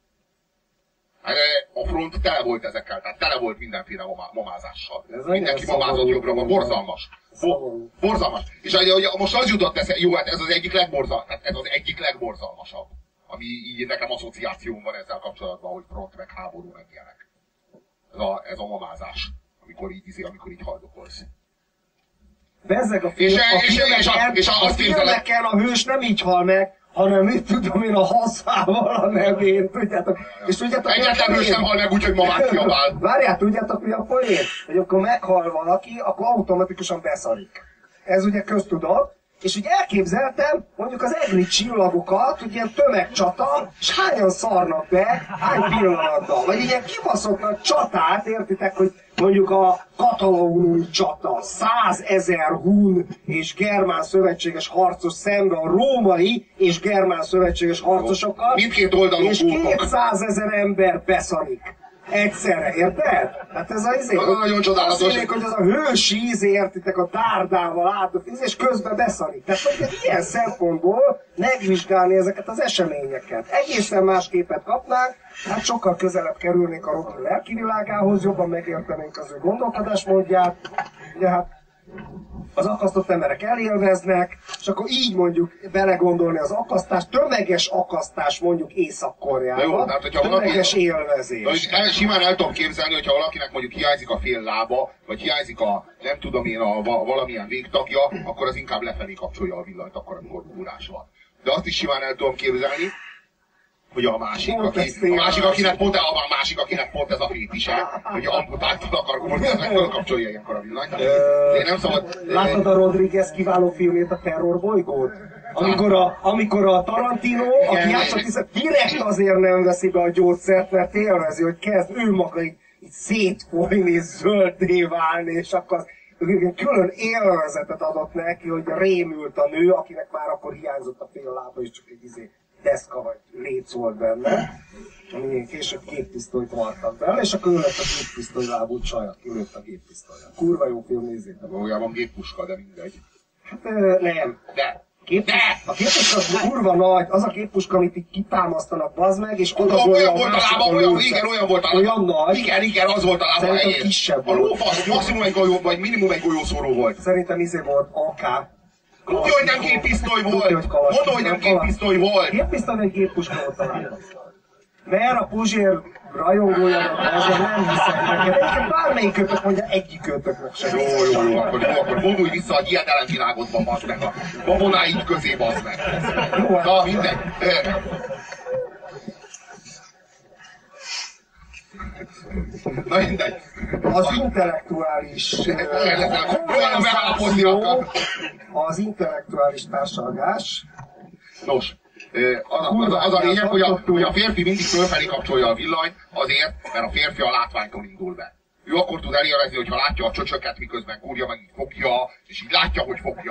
Speaker 1: A front tele volt ezekkel, tehát tele volt mindenféle mamázással. Mindenki mamázott jobbra, borzalmas. Borzalmas. És most az jutott eszembe, jó, hát ez az egyik legborzalmasabb. Ami így nekem asszociációm van ezzel kapcsolatban, hogy front meg háború meg ilyenek. Ez a mamázás, amikor így haldokolsz.
Speaker 2: Bezzeg a filmeken a hős nem így hal meg, hanem mit tudom én, a haszával a nevén, tudjátok? És tudjátok,
Speaker 1: egyáltalán hős nem hal meg úgy, hogy mamát kiabál.
Speaker 2: Várjál, tudjátok mi a poén? Hogy akkor meghal valaki, akkor automatikusan beszarik. Ez ugye köztudat. És úgy elképzeltem mondjuk az egri csillagokat, hogy ilyen tömegcsata, és hányan szarnak be, hány pillanatban. Vagy ilyen kibaszott nagy csatát, értitek, hogy mondjuk a katalóniai csata, 100 000 hun és germán szövetséges harcos szembe a római és germán szövetséges harcosokkal,
Speaker 1: mindkét oldalon
Speaker 2: és 200 000 ember beszarik. Egyszerre, érted? Hát ez az
Speaker 1: nagyon csodálatos.
Speaker 2: Azt mondják, hogy az a hősi értitek, a dárdával áldott és közben beszarik. Tehát hogy ilyen szempontból megvizsgálni ezeket az eseményeket. Egészen más képet kapnánk, hát sokkal közelebb kerülnénk a Robi lelkivilágához, jobban megértenénk az ő gondolkodásmódját. Ugye hát az akasztott emberek elélveznek, és akkor így mondjuk belegondolni az akasztást, tömeges akasztás mondjuk Észak-Koreában, tömeges élvezés.
Speaker 1: Simán el tudom képzelni, hogyha valakinek mondjuk hiányzik a fél lába, vagy hiányzik a, nem tudom én, valamilyen végtagja, akkor az inkább lefelé kapcsolja a villanyt, akkor amikor kúrás van. De azt is simán el tudom képzelni, hogy a másik, akinek pont ez a fétise, hogy amputáltan akar kúrni, ez meg fölkapcsolja ilyenkor a villanyt. Nem szabad...
Speaker 2: Láttad a Rodriguez kiváló filmét, a Terrorbolygót? Amikor a Tarantino, aki játszott, direkt azért nem veszi be a gyógyszert, mert élvezi, hogy kezd ő maga így szétfolyni és zöldé válni, és akkor külön élvezetet adott neki, hogy rémült a nő, akinek már akkor hiányzott a fél lába, és csak egy deszka vagy léc volt benne, ami később géppisztolyt vartak bele, és akkor ő lett a géppisztoly lábú csaj, aki lőtt a géppisztolyon. Kurva jó film, nézzétek.
Speaker 1: Valójában géppuska, de mindegy.
Speaker 2: Hát nem.
Speaker 1: De!
Speaker 2: A géppuska az kurva nagy, az a géppuska, amit így kitámasztanak, bazd meg, és oda
Speaker 1: olyan volt a lába, olyan volt a lába.
Speaker 2: Olyan nagy.
Speaker 1: Igen, az volt a lába
Speaker 2: Szerintem
Speaker 1: helyén.
Speaker 2: kisebb
Speaker 1: A
Speaker 2: volt.
Speaker 1: lófasz maximum egy golyó, vagy minimum egy golyószóró volt.
Speaker 2: Szerintem volt AK.
Speaker 1: Tudja, hogy nem géppisztoly volt! Mondta, hogy nem géppisztoly volt!
Speaker 2: Géppisztoly vagy géppuska volt a lába. Mert a Puzsér rajongójának ezzel nem hiszem neked. Egyébként bármelyikőtök mondja, egyikőtöknek sem.
Speaker 1: Jó, akkor vonulj vissza a hiedelemvilágodba, bazd meg, a babonáid közé, bazd meg. Na, mindegy. Na, mindegy.
Speaker 2: Az intellektuális az intellektuális társalgás.
Speaker 1: Nos, az a lényeg, hogy a férfi mindig fölfelé kapcsolja a villanyt azért, mert a férfi a látványtól indul be. Ő akkor tud elélvezni, hogyha látja a csöcsöket, miközben kúrja, meg így fogja, és így látja, hogy fogja.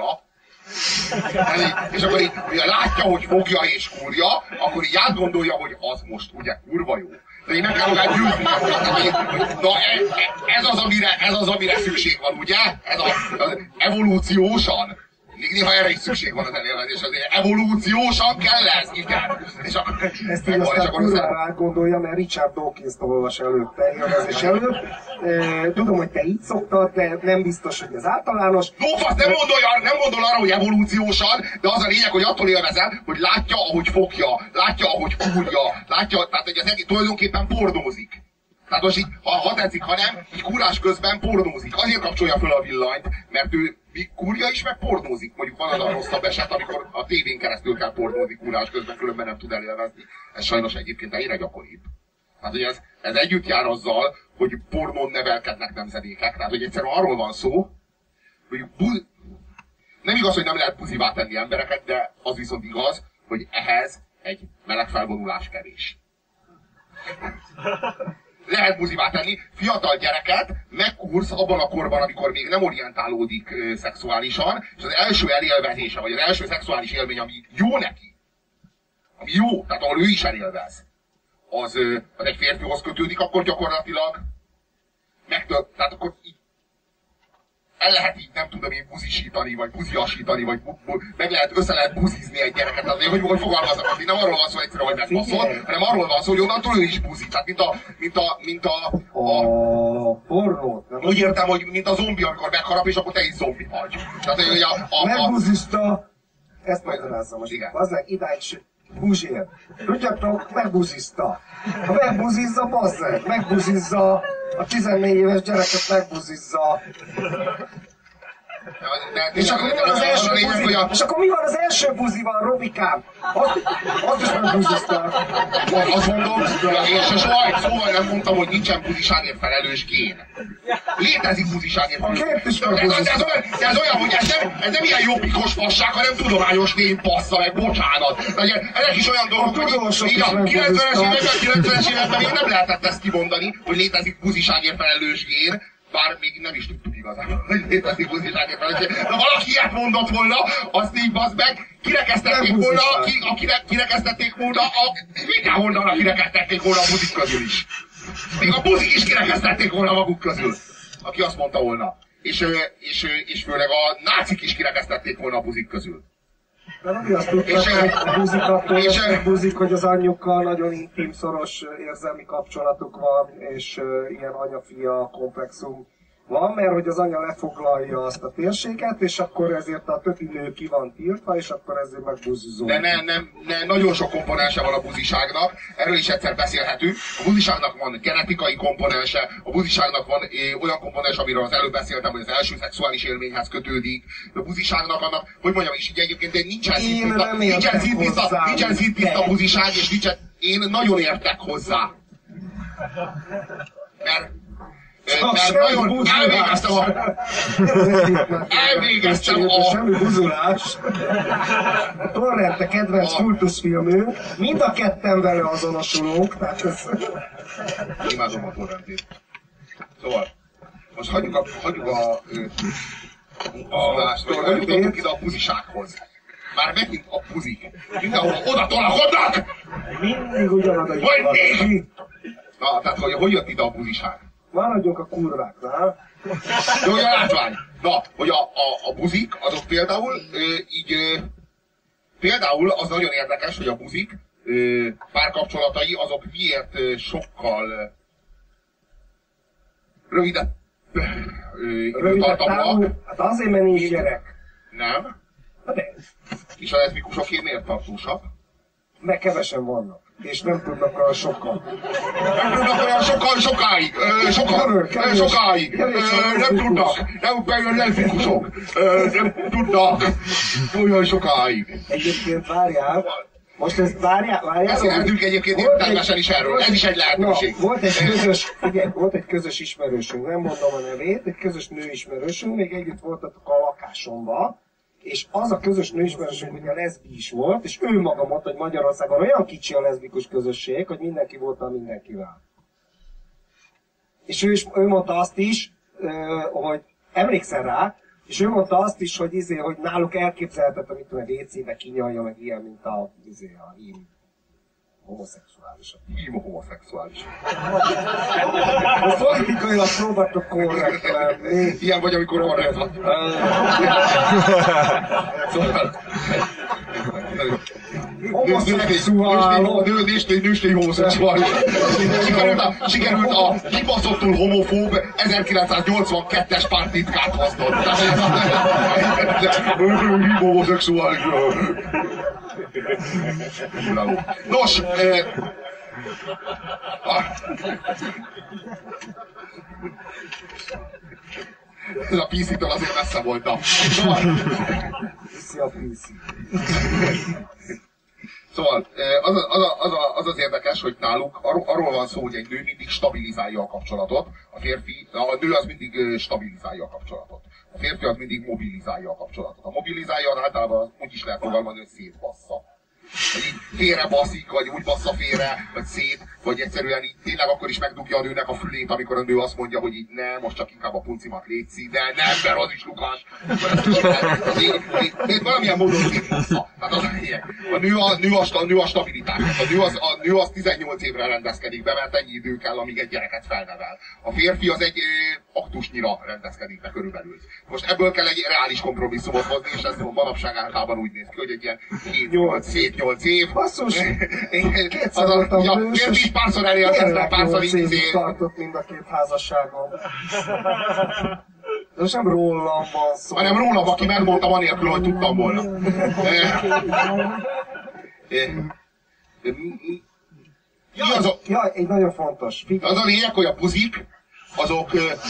Speaker 1: És akkor így látja, hogy fogja és kúrja, akkor így átgondolja, hogy az most ugye kurva jó. De én meg kell magát győzni. Na ez az, amire szükség van, ugye? Ez az evolúciósan. Még néha erre is szükség van az elélvezés, azért evolúciósan kell ez, igen. És akkor,
Speaker 2: ezt én aztán kurvára átgondolja, mert Richard Dawkins-t olvas előtte, élvezés előtt. Tudom, hogy te így szoktad, de nem biztos, hogy ez általános.
Speaker 1: Lófasz, nem gondol arra, hogy evolúciósan, de az a lényeg, hogy attól élvezel, hogy látja, ahogy fogja, látja, ahogy kúrja, látja, tehát hogy ez tulajdonképpen pornózik. Tehát most így, ha tetszik, ha nem, így kúrás közben pornózik. Azért kapcsolja föl a villanyt, mert ő kúrja is, meg pornózik. Mondjuk van az a rosszabb eset, amikor a tévén keresztül kell pornózni kúrás közben, különben nem tud elélvezni. Ez sajnos egyébként egyre gyakoribb. Tehát, hogy ez együtt jár azzal, hogy pornón nevelkednek nemzedékek. Tehát, hogy egyszerűen arról van szó, hogy nem igaz, hogy nem lehet buzivá tenni embereket, de az viszont igaz, hogy ehhez egy meleg felvonulás kevés. Lehet buzivá tenni, fiatal gyereket megkúrsz abban a korban, amikor még nem orientálódik szexuálisan, és az első elélvezése, vagy az első szexuális élmény, ami jó neki, ami jó, tehát ahol ő is elélvez, az egy férfihoz kötődik, akkor gyakorlatilag tehát akkor így el lehet így, nem tudom én, buzisítani, vagy buziasítani, vagy össze lehet buzizni egy gyereket. Azért, hogy fogalmaznak, hogy nem arról van szó egyszerűen, hogy megfaszol, hanem arról van szó, hogy onnantól ő is buzi. Tehát mint a
Speaker 2: pornót.
Speaker 1: Úgy értem, hogy mint a zombi, amikor megharap, és akkor te is zombi vagy. Tehát, hogy
Speaker 2: megbuzizta, ezt magyarázzam most. Az meg idáig Puzsér. Tudjátok, megbuzizta. Ha megbuzizza, bazzeg, megbuzizza. A 14 éves gyereket megbuzizza. És akkor mi van az első buzival? És akkor mi van az első buzival, Robikám? Azt is megbuzizta.
Speaker 1: Azt mondom, én se soha egy szóval nem mondtam, hogy nincsen buziságért felelős gén. Létezik buziságért felelős gén. Ez olyan, hogy ez nem ilyen jobbikos fasság, hanem tudományos tény passza, meg bocsánat. Ezek is olyan dolgok, hogy így a 90-es években még nem lehetett ezt kimondani, hogy létezik buziságért felelős gén. Bár még nem is tudtuk igazából, hogy létezik buziságért felelős gén. Na valaki ilyet mondott volna, azt így bazd meg, kirekesztették volna, kirekesztették volna, mindenhonnan kirekesztették volna a buzik közül is. Még a buzik is kirekesztették volna maguk közül, aki azt mondta volna. És főleg a nácik is kirekesztették volna a buzik közül.
Speaker 2: De nem azt tudtak, hogy a buzik attól buzik, hogy az anyjukkal nagyon intim, szoros érzelmi kapcsolatuk van, és ilyen anya-fia komplexum van, mert hogy az anya lefoglalja azt a térséget, és akkor ezért a többi nő ki van tiltva, és akkor ezért megbuzizol.
Speaker 1: De nem, nagyon sok komponense van a buziságnak, erről is egyszer beszélhetünk. A buziságnak van genetikai komponense, a buziságnak van olyan komponens, amiről az előbb beszéltem, hogy az első szexuális élményhez kötődik. A buziságnak annak, hogy mondjam is, így egyébként nincsen szinttiszta buziság, és nincsen, én nagyon értek hozzá. Mert nagyon elvégeztem a...
Speaker 2: Semmi buzulás. A Torrente kedvenc kultuszfilmünk, mind a ketten vele azonosulunk, tehát ez...
Speaker 1: Imádom a Torrentét. Szóval, most hagyjuk a buzulást, vagy jutottunk ide a buzisághoz. Már megint a buzik. Mindenhol oda tolakodnak!
Speaker 2: Mindig ugyanaz a
Speaker 1: Mindig! Na, tehát hogy jött ide a buziság?
Speaker 2: Maradjunk a kurváknál.
Speaker 1: De hogy a látvány. Na, hogy a buzik, azok például például az nagyon érdekes, hogy a buzik párkapcsolatai azok miért sokkal rövidebb időtartamúak.
Speaker 2: Hát azért, mert nincs gyerek.
Speaker 1: Nem.
Speaker 2: De.
Speaker 1: És a leszbikusoké miért tartósabb?
Speaker 2: Mert kevesen vannak. És nem tudnak olyan sokkal.
Speaker 1: Nem tudnak olyan sokáig. Nem tudnak. Nem bejön leszbikusok. Nem tudnak olyan sokáig.
Speaker 2: Egyébként várjál. Most ezt várjál.
Speaker 1: Beszélhetünk egyébként értelmesen is erről. Ez is egy lehetőség.
Speaker 2: Volt egy közös ismerősünk, nem mondom a nevét, egy közös nőismerősünk, még együtt voltatok a lakásomba, és az a közös nőismerősünk ugye leszbi is volt, és ő maga mondta, hogy Magyarországon olyan kicsi a leszbikus közösség, hogy mindenki voltam mindenkivel. És ő mondta azt is, hogy emlékszel rá, és ő mondta azt is, hogy náluk elképzelhetetlen, amit a WC-be kinyalja, meg ilyen, mint a hím homoszexuális.
Speaker 1: Hím homoszexuális.
Speaker 2: Most politikailag próbáltok korrekt lenni.
Speaker 1: Ilyen vagy, amikor korrekt vagy. Nőstény homoszexuális. Sikerült a kibaszottul homofób 1982-es pártitkát használni. Homoszexuális. Nos, ez a PC-től azért messze voltam. Szóval az érdekes, hogy náluk arról van szó, hogy egy nő mindig stabilizálja a kapcsolatot, a nő az mindig stabilizálja a kapcsolatot. A férfi az mindig mobilizálja a kapcsolatot. A mobilizálja általában úgy is lehet fogalmazni, hogy szétbassza. Vagy így félre baszik, vagy úgy bassza félre, vagy szét, vagy egyszerűen így tényleg akkor is megdugja a nőnek a fülét, amikor a nő azt mondja, hogy így nem, most csak inkább a puncimat létszi, de nem, mert az is lukas. Valamilyen módon szétbassza. Tehát az a lényeg. A nő a stabilitás. A nő az 18 évre rendezkedik be, mert ennyi idő kell, amíg egy gyereket felnevel. A férfi az egy aktusnyira rendezkedik be körülbelül. Most ebből kell egy reális kompromisszumot hozni, és ez manapság általában úgy néz ki, hogy egy ilyen 7-8 év.
Speaker 2: Basszus!
Speaker 1: Az a férfi párszor elérkeznek, párszor így
Speaker 2: évig tartott mind a két házasságom. De most nem rólam van szó.
Speaker 1: Hanem rólam, aki megmondtam anélkül, hogy tudtam volna.
Speaker 2: Ja, egy nagyon fontos.
Speaker 1: Az a lényeg, hogy a buzik, azok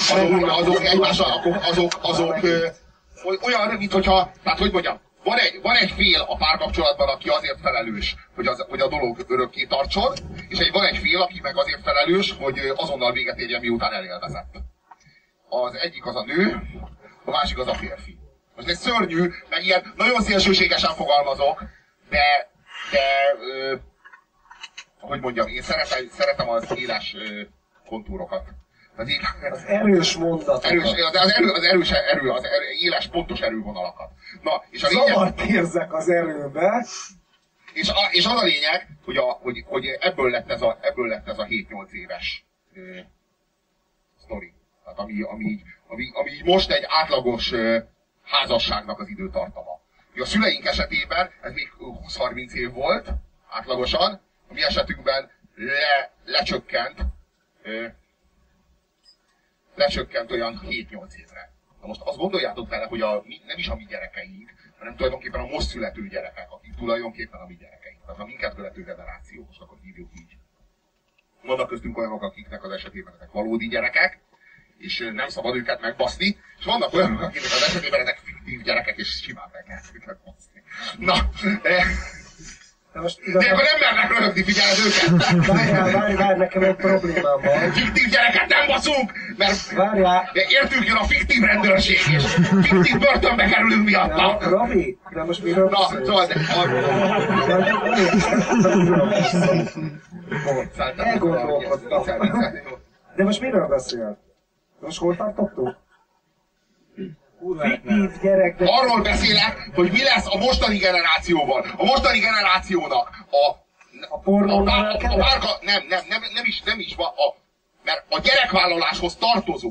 Speaker 1: olyan, mint hogyha, tehát hogy mondjam, van egy fél a párkapcsolatban, aki azért felelős, hogy a dolog örökké tartson, és van egy fél, aki meg azért felelős, hogy azonnal véget érjen, miután elélvezett. Az egyik az a nő, a másik az a férfi. Most egy szörnyű, meg ilyen nagyon szélsőségesen fogalmazok, de hogy mondjam, én szeretem az éles kontúrokat.
Speaker 2: Az erős mondatokat.
Speaker 1: Az éles, pontos erővonalakat. Na, és a lényeg...
Speaker 2: Zavart érzek az erőbe.
Speaker 1: És az a lényeg, hogy ebből lett ez a 7-8 éves sztori. Tehát ami így most egy átlagos házasságnak az időtartama. A szüleink esetében ez még 20-30 év volt, átlagosan. A mi esetünkben lecsökkent olyan 7-8 évre. Na most azt gondoljátok bele, hogy nem is a mi gyerekeink, hanem tulajdonképpen a most születő gyerekek, akik tulajdonképpen a mi gyerekeink. Tehát a minket követő generáció, most akkor hívjuk így. Vannak köztünk olyanok, akiknek az esetében ezek valódi gyerekek, és nem szabad őket megbaszni, és vannak olyanok, akiknek az esetében ezek fiktív gyerekek, és simán meg lehet őket baszni. Na, de akkor nem mernek röhögni, figyeled őket!
Speaker 2: Várj, nekem egy problémám van.
Speaker 1: Fiktív gyereket nem baszunk, mert
Speaker 2: várjál.
Speaker 1: Értünk jön a fiktív rendőrség, és fiktív börtönbe kerülünk miatta.
Speaker 2: Robi, de most miről beszélsz?
Speaker 1: Szóval,
Speaker 2: De most miről beszél? Most hol tartottuk? fiktív gyerek...
Speaker 1: Arról beszélek, hogy mi lesz a mostani generációval. A mostani generációnak
Speaker 2: a pornó
Speaker 1: nem is mert a gyerekvállaláshoz tartozó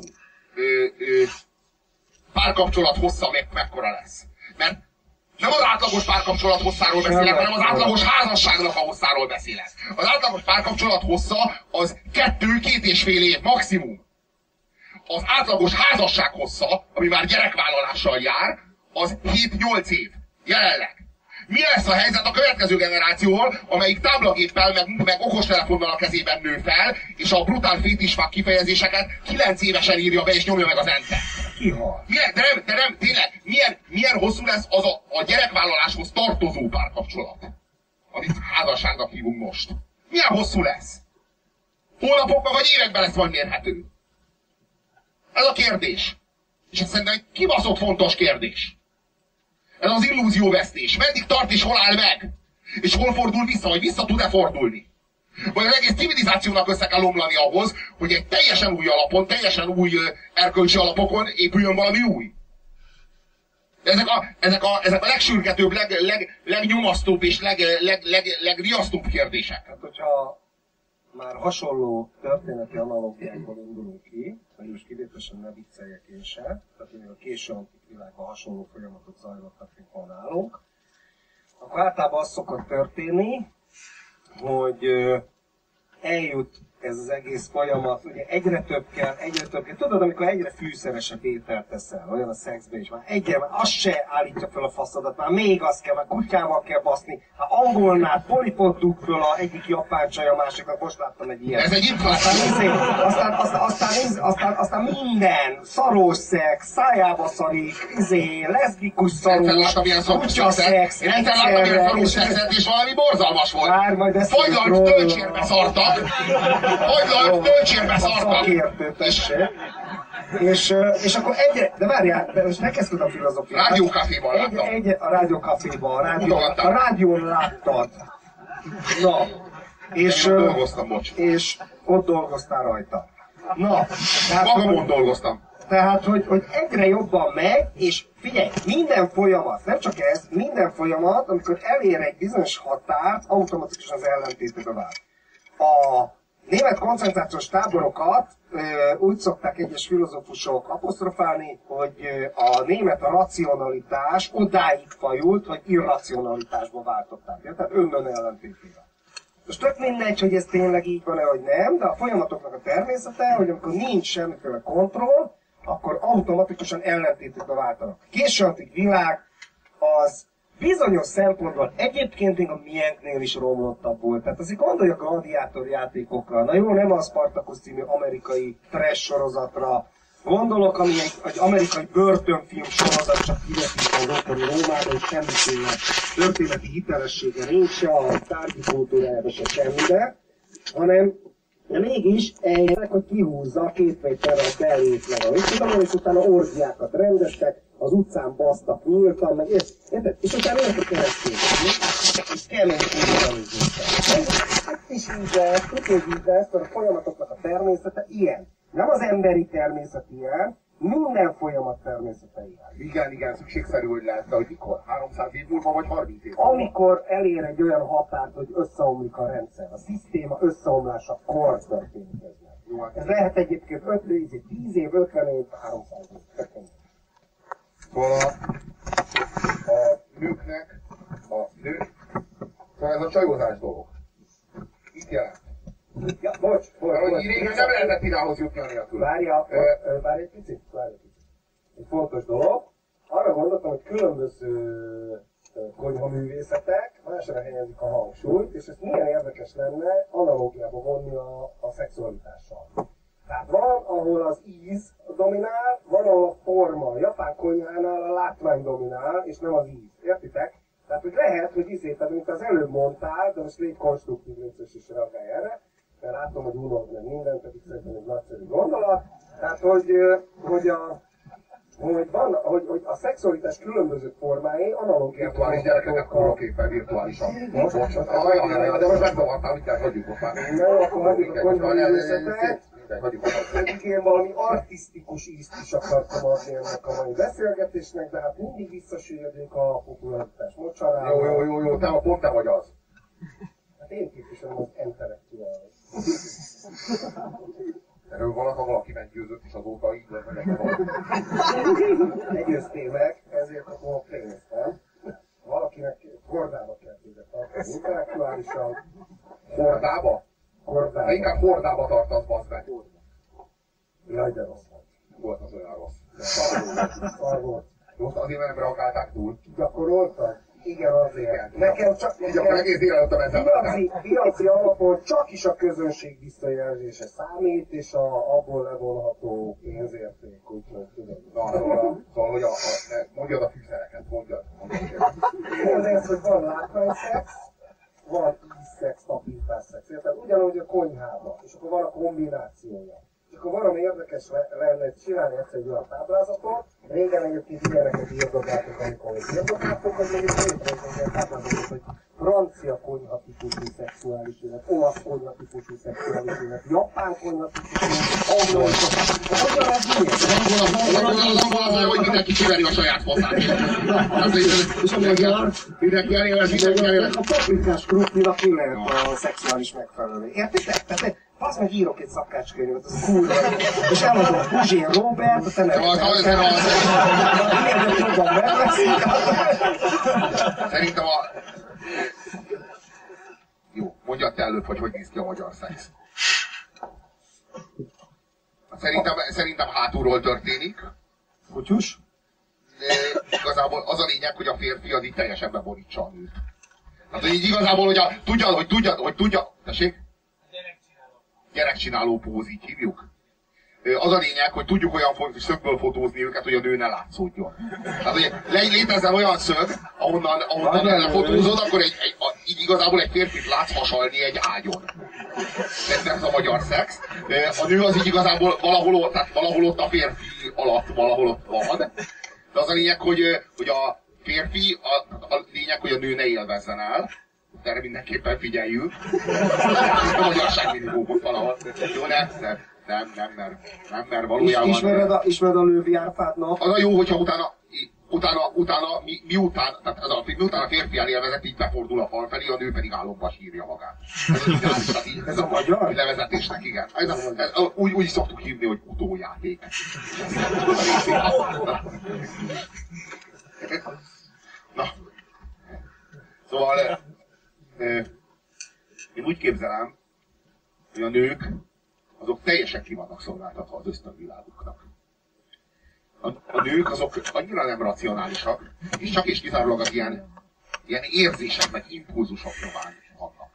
Speaker 1: párkapcsolat hossza mekkora lesz. Mert nem az átlagos párkapcsolat hosszáról beszélek, hanem az átlagos házasságnak a hosszáról beszélek. Az átlagos párkapcsolat hossza az 2-2,5 év maximum. Az átlagos házasság hossza, ami már gyerekvállalással jár, az 7-8 év. Jelenleg. Mi lesz a helyzet a következő generációval, amelyik táblagéppel, meg okostelefonnal a kezében nő fel, és a brutál fétisfák kifejezéseket 9 évesen írja be, és nyomja meg az enter.
Speaker 2: Kihal?
Speaker 1: De nem, tényleg, milyen hosszú lesz az a gyerekvállaláshoz tartozó párkapcsolat, amit házasságnak hívunk most. Milyen hosszú lesz? Hónapokban vagy években lesz majd mérhető? Ez a kérdés. És ez szerintem egy kibaszott fontos kérdés. Ez az illúzióvesztés. Meddig tart és hol áll meg? És hol fordul vissza, vagy vissza tud-e fordulni? Vagy az egész civilizációnak össze kell omlani ahhoz, hogy egy teljesen új alapon, teljesen új erkölcsi alapokon épüljön valami új. Ezek a legsürgetőbb, legnyomasztóbb és legriasztóbb kérdések.
Speaker 2: Hát, hogyha már hasonló történeti analógiákból indulunk ki, hogy most kivételesen ne vicceljek én se, tehát hogy a késő antik világban hasonló folyamatok zajlottak, mint ma nálunk, akkor általában az szokott történni, hogy eljut ez az egész folyamat, ugye egyre több kell. Tudod, amikor egyre fűszeresebb ételt teszel, olyan a szexben is van, egyre, az se állítja fel a faszodat, már még az kell, már kutyával kell baszni, ha angolnál polipot dug föl a egyik japán csaj, a másiknak, most láttam egy ilyen.
Speaker 1: Ez egy
Speaker 2: aztán minden, szarós szex, szájába szarik, leszbikus szarós, kutyaszex,
Speaker 1: én egyszer láttam ilyen szarós szexet, és valami borzalmas volt. Fagylalt töltsérbe szartak. Hagylalt töltsérbe szartak.
Speaker 2: És akkor egyre, de várjál, de most ne kezdted a filozófiát.
Speaker 1: Rádiókaféban láttam.
Speaker 2: A rádiókaféban, a rádión láttad. Na, és ott dolgoztál rajta. Na,
Speaker 1: magamon dolgoztam.
Speaker 2: Tehát, hogy egyre jobban megy, és figyelj, minden folyamat, nem csak ez, minden folyamat, amikor elér egy bizonyos határt, automatikusan az ellentétbe vált. A német koncentrációs táborokat úgy szokták egyes filozófusok apostrofálni, hogy a német racionalitás odáig fajult, hogy irracionalitásba váltották. Ja? Tehát önnön ellentétével. Most tök mindegy, hogy ez tényleg így van-e, vagy nem, de a folyamatoknak a természete, hogy amikor nincs semmiféle kontroll, akkor automatikusan ellentétekbe váltanak. A késő antik világ az bizonyos szempontból egyébként még a miénknél is romlottabb volt. Tehát azért gondolj a gladiátor játékokra. Na jó, nem a Spartacus című amerikai trash sorozatra. Gondolok, ami egy amerikai börtönfilm sorozat, csak kivetít az ottani Rómában, és semmiféle történeti hitelessége nincs se a tárgyi kultúrájában, se semmibe, hanem de mégis egynek, hogy kihúzza 2 méterre a belét meg a tudom, és utána orgiákat rendeztek, az utcán basztak nyíltan, meg és utána értek keresztények, és kemény kultúralizmustak. Hát is így lesz, tudod így lesz, mert a folyamatoknak a természete ilyen. Nem az emberi természet ilyen, minden folyamat természete ilyen.
Speaker 1: Igen, szükségszerű, hogy lehet, de hogy mikor? 300 év múlva, vagy 30 év múlva?
Speaker 2: Amikor elér egy olyan határt, hogy összeomlik a rendszer, a szisztéma összeomlása, akkor történik ez meg. Jó, ez lehet egyébként 5 év, 10 év, 50 év, 300 év.
Speaker 1: Szóval a nőknek, szóval ez a csajozás dolog. Itt jelent.
Speaker 2: Ja, bocs.
Speaker 1: Régen nem lehetett idához jutni a nélkül.
Speaker 2: Várj egy picit. Egy fontos dolog. Arra gondoltam, hogy különböző konyhaművészetek másra helyezik a hangsúlyt, és ez milyen érdekes lenne analógiába vonni a szexualitással. Tehát van, ahol az íz dominál, van, ahol a forma. A japán konyhánál a látvány dominál, és nem az íz. Értitek? Tehát, hogy lehet, hogy tehát mint az előbb mondtál, de most légy konstruktív, létszős is reagálj erre, mert látom, hogy unod meg mindent, pedig szerintem egy nagyszerű gondolat. Tehát, hogy a szexualitás különböző formái analógiában...
Speaker 1: Virtuális gyerekeket kurok éppen virtuálisan. De most megzavartál, hogy kell hagyjuk most már.
Speaker 2: Nem, akkor hagyjuk a konyhaművészetet. Pedig én valami artisztikus ízt is akartam adni ennek a mai beszélgetésnek, de hát mindig visszasüllyedünk a popularitás mocsarába.
Speaker 1: Jó, pont te vagy az.
Speaker 2: Hát én képviselem az intellektuális.
Speaker 1: Erről valaki meggyőzött, és azóta így lesz meg valami.
Speaker 2: Ne győztél meg, ezért kapom a pénzt, nem? Valakinek hordába kell téged tartani, intellektuálisan.
Speaker 1: Hordába?
Speaker 2: Hordába.
Speaker 1: De inkább hordába tartasz, bazd meg.
Speaker 2: Jaj, de rossz volt.
Speaker 1: Volt az olyan rossz.
Speaker 2: Szar volt.
Speaker 1: Most azért nem reagálták túl.
Speaker 2: Gyakoroltad? Igen, azért. Nekem csak...
Speaker 1: Így akkor egész életem ezzel.
Speaker 2: Piaci alapon csak is a közönség visszajelzése számít, és abból levonható pénzérték, úgyhogy tudom.
Speaker 1: Szóval, hogy mondjad a fűszereket, mondjad.
Speaker 2: Ez, hogy van látványszex, van ízszex, tapintászex, tehát ugyanúgy a konyhában, és akkor van a kombinációja. És akkor valami érdekes lenne csinálni egy olyan táblázatot, régen egyébként ilyeneket írdogáltuk, amikor írdogáltuk, hogy mondjuk létrejött egy táblázatot, hogy francia konyha típusú szexuális élet, olasz konyha típusú szexuális élet, japán konyha típusú, angol hogyan ez miért?
Speaker 1: Angol hogy mindenki kiveri a saját faszát.
Speaker 2: És a magyar?
Speaker 1: Mindenki elél.
Speaker 2: A paprikás kruplinak mi lehet a szexuális megfelelő? Értitek? Tehát az meg írok egy szakácskönyvet, az kurva, és eladom a Puzsér Robert, a te nevetek. Miért jobban megveszik?
Speaker 1: Szerintem a... Jó, mondjad te előbb, hogy néz ki a magyar szex. Szerintem hátulról történik.
Speaker 2: Kutyus?
Speaker 1: Igazából az a lényeg, hogy a férfi az így teljesen beborítsa a nőt. Tehát, hogy így igazából, hogy tudja, tessék? Gyerekcsináló póz, így hívjuk. Az a lényeg, hogy tudjuk olyan szögből fotózni őket, hogy a nő ne látszódjon. Tehát, hogy létezzen olyan szög, ahonnan lefotózod, akkor így igazából egy férfit látsz hasalni egy ágyon. Ez a magyar szex. A nő az így igazából valahol ott a férfi alatt, valahol ott van. De az a lényeg, hogy a férfi, a lényeg, hogy a nő ne élvezzen el. Erre mindenképpen figyeljünk. A magyarság minimumot valahol. Jó, nem, mert valójában...
Speaker 2: Ismered a Lővi Árpádnak?
Speaker 1: Az a jó, hogyha utána miután a férfi elélvezett, így befordul a fal felé, a nő pedig álomba sírja magát.
Speaker 2: Ez a magyar?
Speaker 1: Levezetésnek, igen. Úgy szoktuk hívni, hogy utójáték. Na. Szóval... Én úgy képzelem, hogy a nők azok teljesen ki vannak szolgáltatva az ösztönviláguknak. A nők azok annyira nem racionálisak, és csak és kizárólag az ilyen érzések, meg impulzusok nyomán vannak.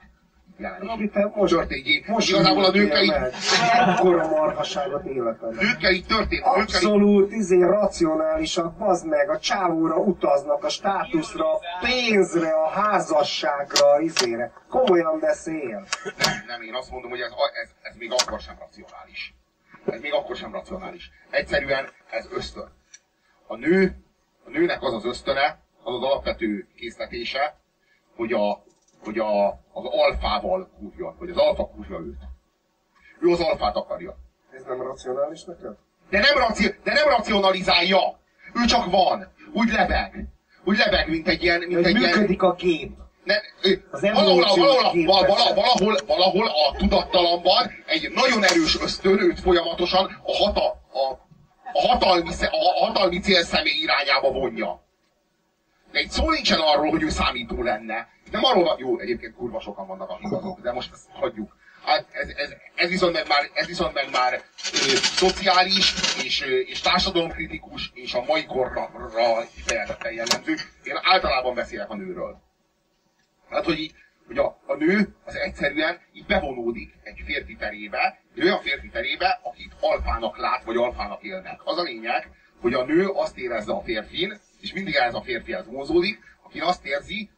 Speaker 1: Most igazából a nőkkel így...
Speaker 2: Ekkora marhaságot életemben.
Speaker 1: Nőkkel így történt.
Speaker 2: Abszolút racionálisak, bazd meg, a csávóra utaznak, a státuszra, a pénzre, a házasságra, komolyan beszél.
Speaker 1: Nem, én azt mondom, hogy ez még akkor sem racionális. Ez még akkor sem racionális. Egyszerűen ez ösztön. A nőnek az ösztöne, az az alapvető készletése, hogy az alfával kurjon, hogy az alfa kurja őt. Ő az alfát akarja.
Speaker 2: Ez nem racionális neked?
Speaker 1: De nem racionalizálja. Ő csak van. Úgy lebeg. Úgy lebeg, mint egy ilyen...
Speaker 2: Működik a gép.
Speaker 1: Valahol a tudattalamban egy nagyon erős ösztön őt folyamatosan a hatalmi célszemély irányába vonja. De egy szó nincsen arról, hogy ő számító lenne. Nem arról van, jó, egyébként kurva sokan vannak a igazok, de most ezt hagyjuk. Hát ez viszont meg már szociális és társadalomkritikus, és a mai korra kifejezetten jellemző. Én általában beszélek a nőről. Hát, hogy a nő az egyszerűen így bevonódik egy férfi terébe, egy olyan férfi terébe, akit alfának lát, vagy alfának élnek. Az a lényeg, hogy a nő azt érezze a férfin, és mindig ez a férfihez vonzódik, aki azt érzi,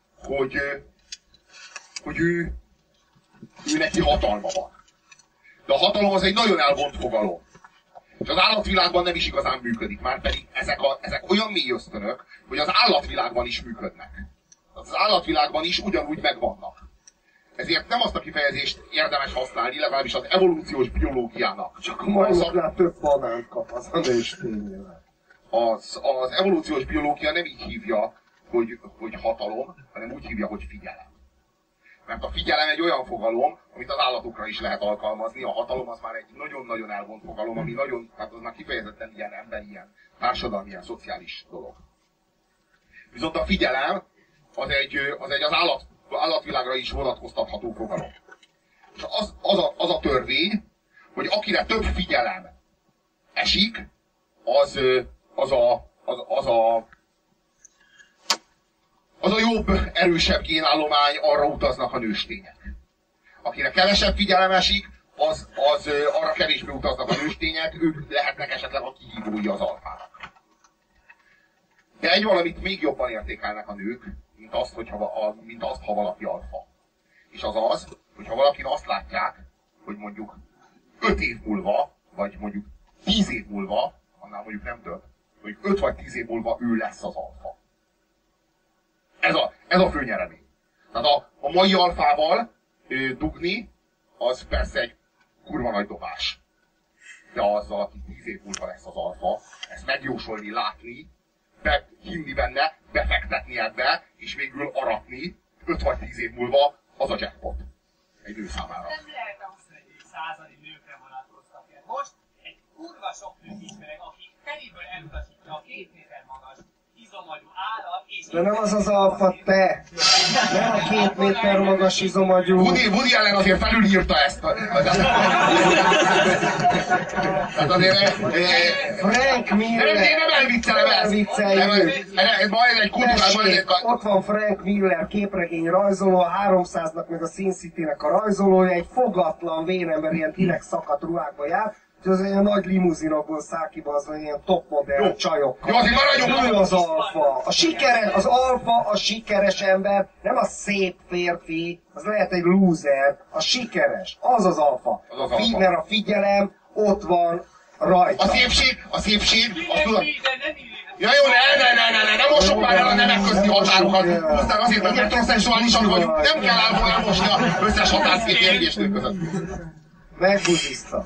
Speaker 1: hogy ő neki hatalma van. De a hatalom az egy nagyon elvont fogalom. És az állatvilágban nem is igazán működik, már pedig ezek olyan mély ösztönök, hogy az állatvilágban is működnek. Az állatvilágban is ugyanúgy megvannak. ezért nem azt a kifejezést érdemes használni, legalábbis az evolúciós biológiának.
Speaker 2: Csak a majmoknál több banánt kap az a nőstényével.
Speaker 1: Az evolúciós biológia nem így hívja, hogy hatalom, hanem úgy hívja, hogy figyelem. Mert a figyelem egy olyan fogalom, amit az állatokra is lehet alkalmazni, a hatalom az már egy nagyon-nagyon elvont fogalom, ami nagyon, hát az már kifejezetten ilyen emberi, ilyen társadalmi, ilyen szociális dolog. Viszont a figyelem az az állatvilágra is vonatkoztatható fogalom. És az a törvény, hogy akire több figyelem esik, az a jobb, erősebb génállomány, arra utaznak a nőstények. Akire kevesebb figyelem esik, arra kevésbé utaznak a nőstények, ők lehetnek esetleg a kihívói az alfának. De egy valamit még jobban értékelnek a nők, mint azt, ha valaki alfa. És az, hogyha valakin azt látják, hogy mondjuk 5 év múlva, vagy mondjuk 10 év múlva, annál mondjuk nem több, hogy 5 vagy 10 év múlva ő lesz az alfa. Ez a fő nyeremény. Tehát a mai alfával dugni, az persze egy kurva nagy dobás. De azzal, aki 10 év múlva lesz az alfa, ezt megjósolni, látni, hinni benne, befektetni ebbe, és végül aratni 5 vagy 10 év múlva, az a jackpot. Egy nő számára.
Speaker 3: Nem lehet a 21. nőkre vonatkoztatni. Most egy kurva sok nőt ismerek, aki feléből elutasítja a 2 méter magas izomagyú állat, és...
Speaker 2: De nem az az alfa, te! Nem a 2 méter magas izomagyú...
Speaker 1: Woody Allen azért felülírta ezt. Tehát azért...
Speaker 2: Frank Miller!
Speaker 1: Én nem elviccelem ezt! Majd egy kultúrában...
Speaker 2: Ott van Frank Miller, képregény rajzoló, a 300-nak meg a Sin City-nek a rajzolója, egy fogatlan vénember, ilyen direkt szakadt ruhákba jár, és az ilyen nagy limuzinokból száll ki, az ilyen topmodell csajokkal.
Speaker 1: Jó, azért maradjunk!
Speaker 2: Ő az alfa. Az alfa a sikeres ember, nem a szép férfi, az lehet egy loser, a sikeres, az az alfa. Mert a figyelem ott van rajta.
Speaker 1: A szépség, azt tudod... Ja jó, ne mossuk már el a nemek közti határokat. Aztán azért, mert metrosexuálisan vagyunk, nem kell elmosni az összes határszét férjésnők között.
Speaker 2: Megbuziztak.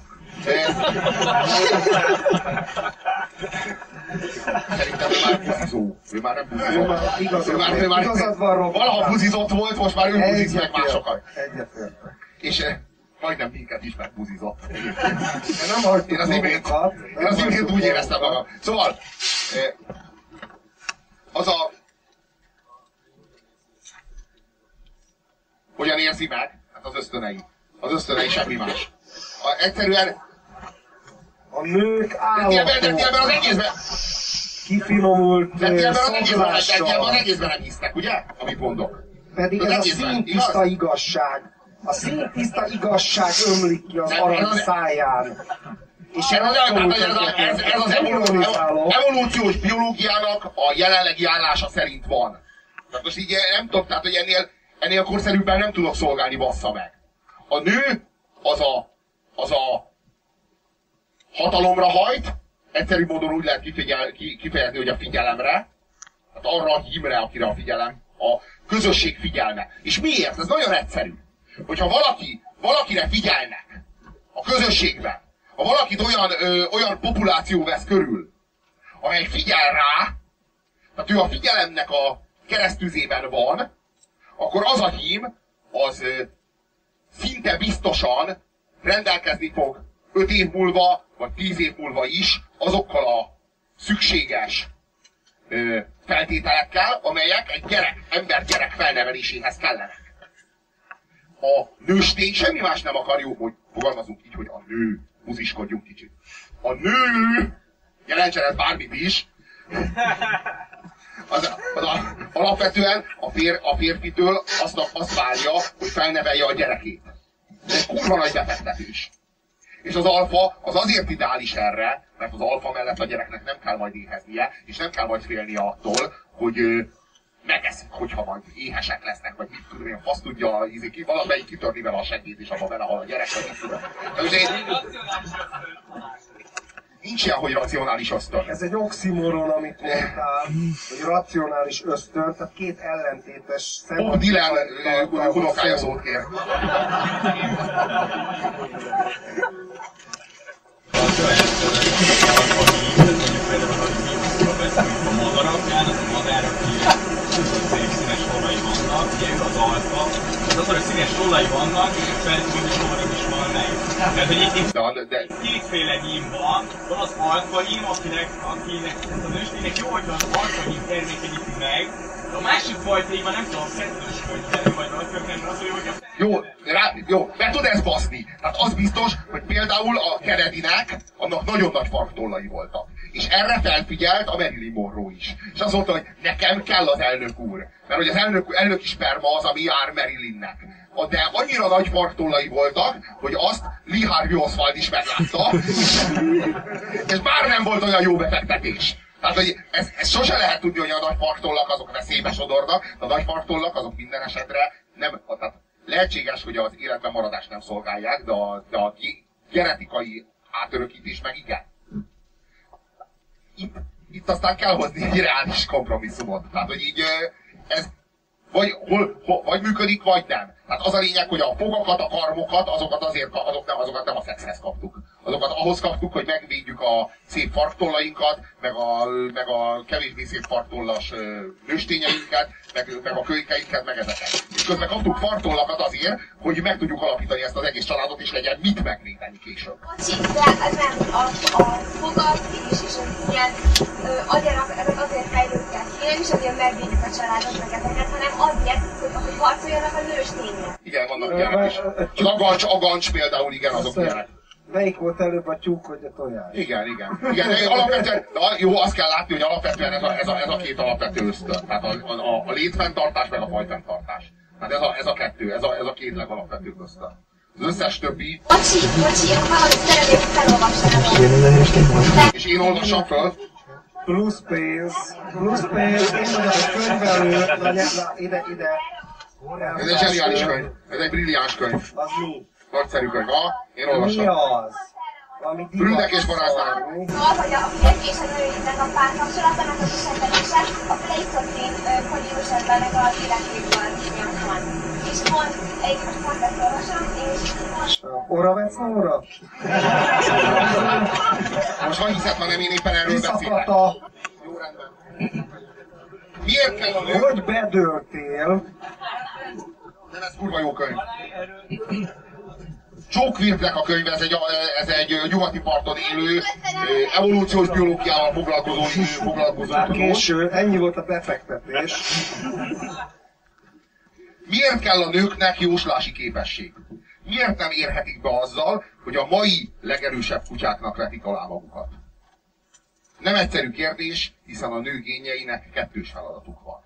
Speaker 1: Szerintem ő már buzizó. Ő már nem buzizó.
Speaker 2: Igazad van, Robi.
Speaker 1: Valaha buzizott volt, most már ő buziz meg másokat.
Speaker 2: Egyetértek.
Speaker 1: És majdnem minket is megbuzizott.
Speaker 2: Nem hagytuk
Speaker 1: Én az imént úgy éreztem magam. Szóval, hogyan érzi meg? Hát az ösztönei. Az ösztönei semmi más. Egyszerűen...
Speaker 2: A nők állatok.
Speaker 1: Tetélben az egészben...
Speaker 2: Kifinomult
Speaker 1: szaglással. Az egészben nem hisznek, ugye? Amit mondok.
Speaker 2: Pedig ez a színtiszta igazság. A színtiszta igazság ömlik ki az arany száján. És
Speaker 1: ez az evolúciós biológiának a jelenlegi állása szerint van. Tehát most így nem tudok, tehát hogy ennél korszerűbben nem tudok szolgálni, bassza meg. A nő az a hatalomra hajt, egyszerű módon úgy lehet kifejezni, hogy a figyelemre, tehát arra a hímre, akire a figyelem, a közösség figyelme. És miért? Ez nagyon egyszerű. Hogyha valakire figyelnek a közösségben, ha valakit olyan populáció vesz körül, amely figyel rá, tehát ő a figyelemnek a keresztüzében van, akkor az a hím, az szinte biztosan rendelkezni fog 5 év múlva, vagy 10 év múlva is azokkal a szükséges feltételekkel, amelyek egy embergyerek felneveléséhez kellenek. A nőstény semmi más nem akar, jó, hogy fogalmazunk így, hogy a nő, buziskodjunk kicsit. A nő, jelentsen ez bármit is, alapvetően a férfitől azt várja, hogy felnevelje a gyerekét. Ez egy kurva nagy befektetés. És az alfa az azért ideális erre, mert az alfa mellett a gyereknek nem kell majd éheznie, és nem kell majd félnie attól, hogy megeszik, hogyha majd éhesek lesznek, vagy mit tudom én, fasz tudja, valamelyik kitörni vele a segít, és abban belehal a gyerek, vagy mit tudom. Nincs ilyen, hogy racionális ösztön.
Speaker 2: Ez egy oximoron, amit mondtál, hogy racionális ösztön, tehát két ellentétes
Speaker 1: Bob Dylan unokája szót kér.
Speaker 3: A madaraknál, az a madár, aki szép színes tollai vannak, ugye ő az alfa, az, hogy színes tollai vannak, és a felszínes tollaik is van meg. Tehát, hogy itt kétféle hím van az alfa hím, akinek a nősténynek jó, hogy az alfa hím termékenyíti meg, de a másik fajta hím, nem tudom, kettős könyvelő, vagy rajtkönyvelő, az, hogy
Speaker 1: Jó, be tud ezt baszni. Tehát az biztos, hogy például a Kennedynek annak nagyon nagy farktollai voltak. És erre felfigyelt a Marilyn Monroe is. És azt mondta, hogy nekem kell az elnök úr. Mert hogy az elnöki sperma az, ami jár Marilynnek. De annyira nagy farktollai voltak, hogy azt Lee Harvey Oswald is meglátta. És bár nem volt olyan jó befektetés. Tehát, hogy ez sose lehet tudni, hogy a nagy farktollak azok veszélybe sodornak, a nagy farktollak azok minden esetre nem... Tehát lehetséges, hogy az életben maradást nem szolgálják, de a genetikai átörökítés meg igen. Itt aztán kell hozni egy reális kompromisszumot. Tehát, hogy így ez vagy működik, vagy nem. Tehát az a lényeg, hogy a fogakat, a karmokat, azokat nem a szexhez kaptuk. Azokat ahhoz kaptuk, hogy megvédjük a szép farktollainkat, meg a kevésbé szép farktollas nőstényeinket, meg a kölykeinket, meg ezeket. És közben kaptuk farktollakat azért, hogy meg tudjuk alapítani ezt az egész családot, és legyen mit megvédeni később.
Speaker 4: Bocsi, de ez nem a fogak és az ilyen agyarak, ezek azért fejlődtek ki, nem is azért megvédjük a családot, meg ezeket, hanem azért, hogy harcoljanak a nőstények.
Speaker 1: Igen, vannak ilyenek is. Az agancs például, igen, azok ilyenek.
Speaker 2: Melyik volt előbb a tyúk, vagy a tojás?
Speaker 1: Igen, de alapvetően, jó, azt kell látni, hogy alapvetően ez a két alapvető ösztön. Tehát a létfenntartás, meg a fajfenntartás. Tehát ez a kettő, ez a két legalapvetőbb ösztön. Az összes többi...
Speaker 4: Bocsi, én valahogy szeretném felolvasni.
Speaker 1: És én olvassam föl.
Speaker 2: Plusz pénz, én vagyok a könyvelő, ide.
Speaker 1: Ez egy zseniális könyv, ez egy brilliáns könyv.
Speaker 2: Az mi?
Speaker 1: Nagyszerű könyv. Igen, olvasom.
Speaker 2: Mi az?
Speaker 1: Brüldek és barázdák.
Speaker 4: Szóval, hogy a férfi és a nőinek a párkapcsolatban a viselkedése a pleistocén poliusenben a életéből miatt van. És most ezt olvasom, és most...
Speaker 2: Oravec Nóra?
Speaker 1: Most ha hiszed, hanem én éppen erről beszélek.
Speaker 2: Kiszakadta.
Speaker 1: Jó, rendben. Miért kell a nő?
Speaker 2: Hogy bedőltél?
Speaker 1: Nem, ez kurva jó könyv. Joe Quirknek a könyv, ez egy nyugati parton élő, evolúciós biológiával foglalkozó
Speaker 2: Már
Speaker 1: tudós.
Speaker 2: késő, ennyi volt a befektetés.
Speaker 1: Miért kell a nőknek jóslási képesség? Miért nem érhetik be azzal, hogy a mai legerősebb kutyáknak vetik alá magukat? Nem egyszerű kérdés, hiszen a nő génjeinek kettős feladatuk van.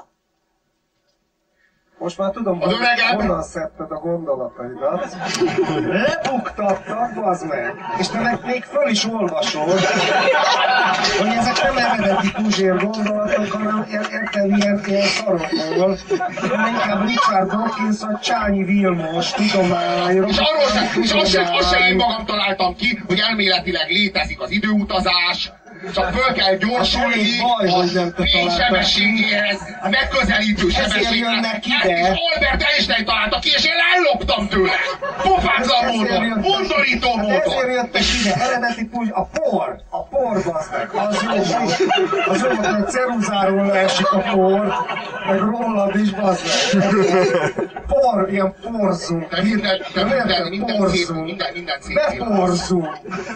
Speaker 2: Most már tudom, hogy honnan szedted a gondolataidat. Lebuktattak, bazd meg! És te meg még föl is olvasod, hogy ezek nem eredeti Puzsér gondolatok, hanem érted ilyen szarokból. Inkább Richard Dawkins vagy Csányi Vilmos tudományról.
Speaker 1: És azt se én magam találtam ki, hogy elméletileg létezik az időutazás, csak föl kell gyorsulni a fénysebességéhez, a megközelítő sebességhez. És Albert Einstein találta ki, és én elloptam tőle! Pofátlan módon, undorító módon!
Speaker 2: Ezért jöttek ide, eredeti a por, bazd meg, az jó volt. Az jó volt, hogy ceruzáról leesik a por, meg rólad is, bazd meg. Por, ilyen porzunk.
Speaker 1: De minden szép.
Speaker 2: Beporzunk.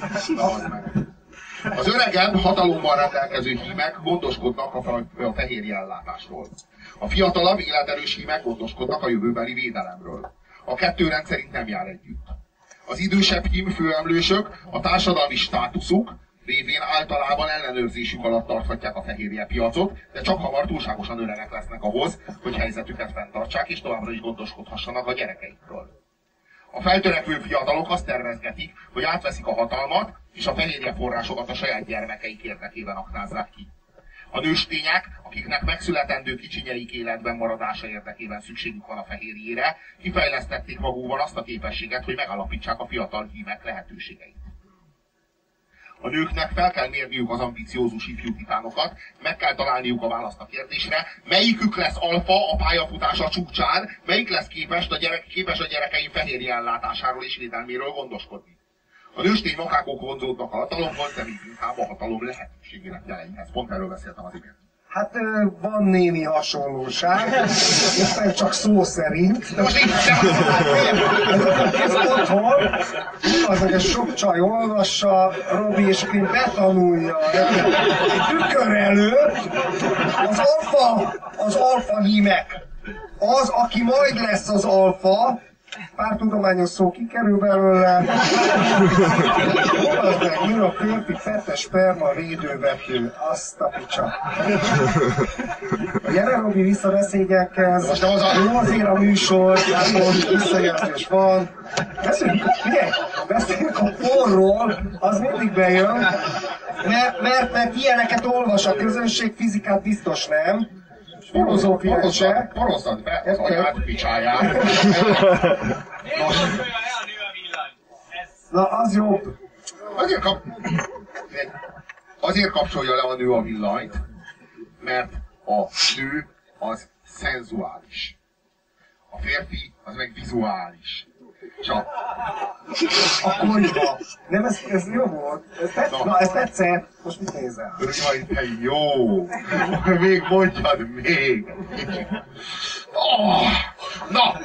Speaker 1: Az öregebb, hatalommal rendelkező hímek gondoskodnak a fehérje ellátásról. A fiatalabb, életerős hímek gondoskodnak a jövőbeli védelemről. A kettő rendszerint nem jár együtt. Az idősebb hím főemlősök a társadalmi státuszuk révén általában ellenőrzésük alatt tarthatják a fehérje piacot, de csak hamar túlságosan öregek lesznek ahhoz, hogy helyzetüket fenntartsák és továbbra is gondoskodhassanak a gyerekeikről. A feltörekvő fiatalok azt tervezgetik, hogy átveszik a hatalmat, és a fehérje forrásokat a saját gyermekeik érdekében aknázzák ki. A nőstények, akiknek megszületendő kicsinyeik életben maradása érdekében szükségük van a fehérjére, kifejlesztették magukban azt a képességet, hogy megalapítsák a fiatal hímek lehetőségeit. A nőknek fel kell mérniük az ambiciózus ifjú titánokat, meg kell találniuk a választ a kérdésre, melyikük lesz alfa a pályafutása csúcsán, melyik lesz képes a gyerekeim fehérje ellátásáról és védelméről gondoskodni. A nőstény makákok vonzódnak a hatalomhoz, de még inkább a hatalom lehetőségének jeleihez. Pont erről beszéltem az imént.
Speaker 2: Hát van némi hasonlóság, éppen csak szó szerint.
Speaker 1: De most így
Speaker 2: ez otthon, az, hogy sok csaj olvassa, Robi, és én betanulja tükör előtt az alfa hímek. Az, aki majd lesz az alfa, pár tudományos szó kikerül belőle. Az meg jön a férfi fettes sperma védővető. Azt a picsa. Gyere, Robi, vissza beszédekhez. Jó azért a műsor, most visszajelzés van. Beszéljünk a porról, az mindig bejön. Mert ilyeneket olvas a közönség, fizikát biztos nem.
Speaker 1: Porozzad be az anyád picsáját.
Speaker 2: Na, az jobb.
Speaker 1: Azért kapcsolja le a nő a villanyt, mert a nő az szenzuális. A férfi az meg vizuális. Csak.
Speaker 2: A konyha. Nem, ez jó volt. Ez tetszett. Most mit nézel?
Speaker 1: Jaj, te jó! Még mondjad még! Oh, na!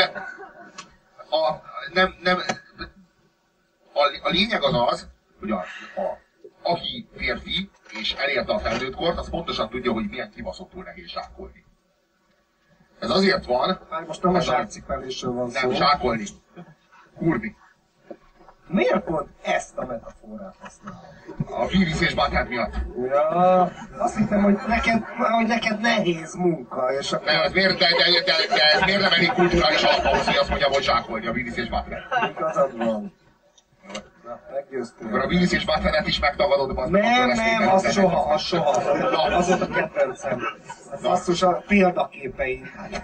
Speaker 1: A lényeg az, hogy aki férfi és elérte a felnőttkort, az pontosan tudja, hogy milyen kibaszottul nehéz zsákolni. Ez azért van...
Speaker 2: Most nem a zsákcipelésről van szó.
Speaker 1: Nem, zsákolni. Kurni.
Speaker 2: Miért pont ezt a metaforát használod?
Speaker 1: A Beavis és Butthead miatt.
Speaker 2: Ja, azt hittem, hogy neked nehéz munka, és akkor...
Speaker 1: De ez miért nem elég kulturális alaphoz, hogy azt mondja, hogy zsákolni a Beavis és Butthead?
Speaker 2: Igazad van. Meggyőztünk.
Speaker 1: Akkor a Beavis és Buttheadet is megtagadod,
Speaker 2: Nem, az soha. Az volt a kedvencem. Basszus, a példaképei.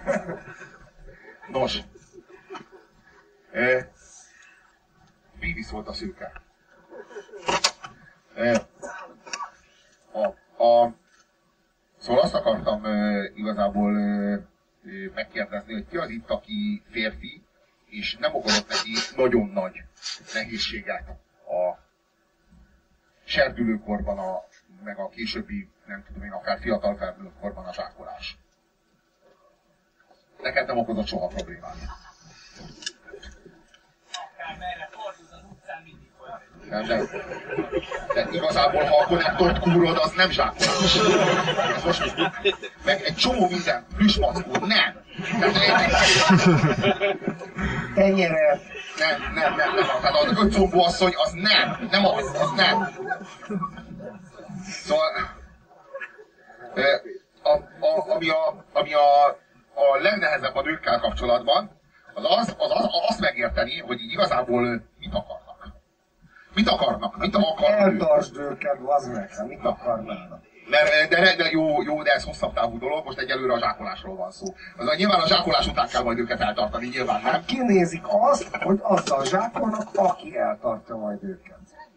Speaker 1: Nos. Beavis volt a szőke. Szóval azt akartam igazából megkérdezni, hogy ki az itt, aki férfi, és nem okozott neki nagyon nagy nehézséget a serdülőkorban, meg a későbbi, nem tudom én, akár fiatal felnőttkorban a zsákolás. Neked nem okozott soha problémát.
Speaker 3: Akármerre fordulsz az utcán, mindig olyan.
Speaker 1: De igazából, ha a konnektort kúrod, az nem zsákolás. Ez most meg egy csomó minden, plüsmackó, nem.
Speaker 2: Tenyere.
Speaker 1: Nem. Tehát az ötcombú asszony, az nem az nem. Szóval, ami a legnehezebb a nőkkel kapcsolatban, az azt megérteni, hogy így igazából mit akarnak. Mit akar
Speaker 2: eltartsd őket, az meg, mit akarnának.
Speaker 1: De jó, de ez hosszabb távú dolog, most egyelőre a zsákolásról van szó. Nyilván a zsákolás után kell majd őket eltartani, nyilván nem.
Speaker 2: Hát kinézik azt, hogy azzal zsákolnak, aki eltartja majd őket.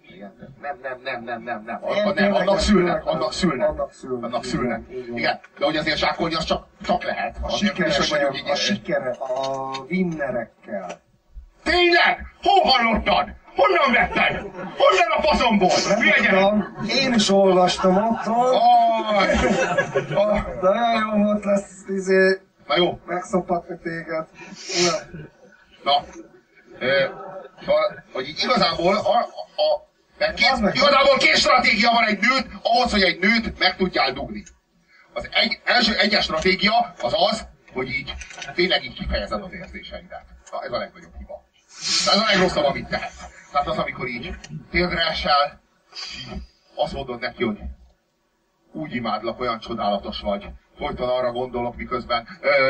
Speaker 1: Nem. Annak szülnek. Igen, de hogy azért zsákolni az csak lehet.
Speaker 2: A sikere, a winnerekkel.
Speaker 1: Tényleg? Hol hallottad? Honnan vetted? Honnan a faszomból?
Speaker 2: Én is olvastam otthon. Nagyon jó volt lesz,
Speaker 1: na jó.
Speaker 2: Megszopatni téged.
Speaker 1: Na. Hogy így igazából igazából két stratégia van egy nőt, ahhoz, hogy egy nőt meg tudjál dugni. Az egyes stratégia az, hogy így tényleg így kifejezed az érzéseidet. Na, ez a legnagyobb hiba. Ez a legrosszabb, amit tehet. Tehát az, amikor így térdre esel, azt mondod neki, hogy úgy imádlak, olyan csodálatos vagy. Folyton arra gondolok, miközben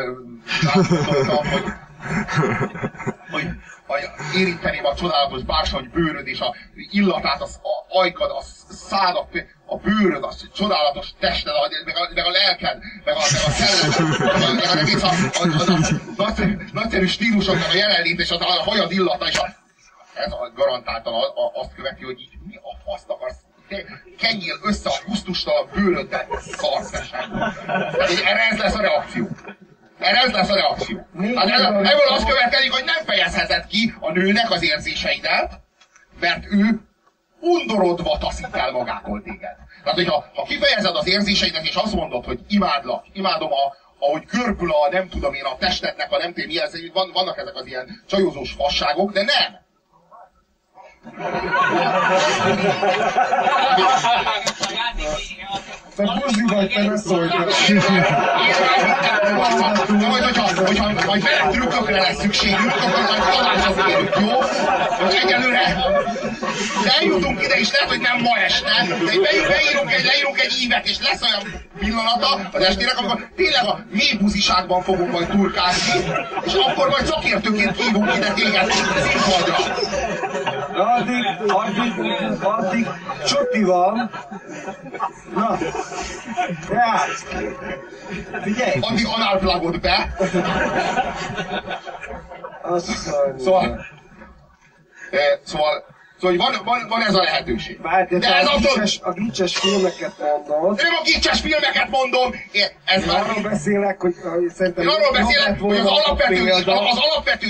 Speaker 1: hogy érinteném a csodálatos bársony bőröd és a illatát, az ajkad, a szádat, a bőröd, a csodálatos tested, meg a lelked, meg a szellem, meg a egész a nagyszerű stílusod, meg a jelenlét, és a hajad illata, és ez garantáltan azt követi, hogy így mi a faszt akarsz, kenjél össze a kusztustalan bőröddel, szarszesen. Erre ez lesz a reakció. Hát ebből az következik, hogy nem fejezheted ki a nőnek az érzéseidet, mert ő undorodva taszít el magától téged. Tehát, hogyha kifejezed az érzéseidet, és azt mondod, hogy imádlak, imádom ahogy görbül a nem tudom én a testednek, a nem tudom mi, vannak ezek az ilyen csajozós fasságok, de nem!
Speaker 2: Te buzzi vagy, te ne szólj!
Speaker 1: Majd vele trükkökre lesz szükségünk, akkor majd tanácsozni, jó? Most egyelőre eljutunk ide, és lehet, hogy nem ma este, de leírunk egy ívet, és lesz olyan pillanata az estének, amikor tényleg a mély buziságban fogunk majd turkálni, és akkor majd szakértőként hívunk ide téged színpadra.
Speaker 2: Addig csuti van. Na, tehát, figyelj!
Speaker 1: Addig análplagod be. Szóval van ez a lehetőség.
Speaker 2: De ez a gicses filmeket mondod.
Speaker 1: Nem a gicses filmeket mondom!
Speaker 2: Én arról beszélek, hogy szerintem...
Speaker 1: Én arról beszélek, hogy az alapvető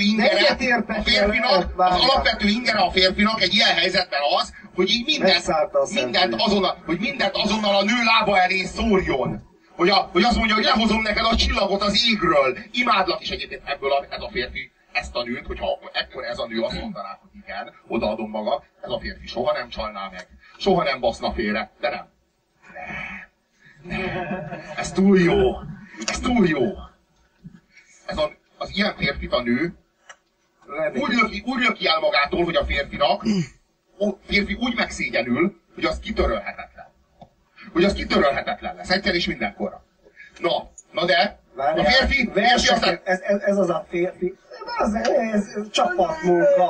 Speaker 1: ingere a férfinak egy ilyen helyzetben az, hogy így mindent azonnal a nő lába elé szórjon. Hogy azt mondja, hogy lehozom neked a csillagot az égről. Imádlak, és egyébként ebből ez a férfi ezt a nőt, hogyha ekkor ez a nő azt mondaná, hogy igen, odaadom magam, ez a férfi soha nem csalná meg. Soha nem baszna félre. De nem. Ez túl jó. Az ilyen férfit a nő úgy löki el magától, hogy a férfi úgy megszégyenül, hogy az kitörölhetetlen lesz. Egyszer és mindenkorra. Na de, a férfi aztán...
Speaker 2: Ez az a férfi. Ez csapatmunka.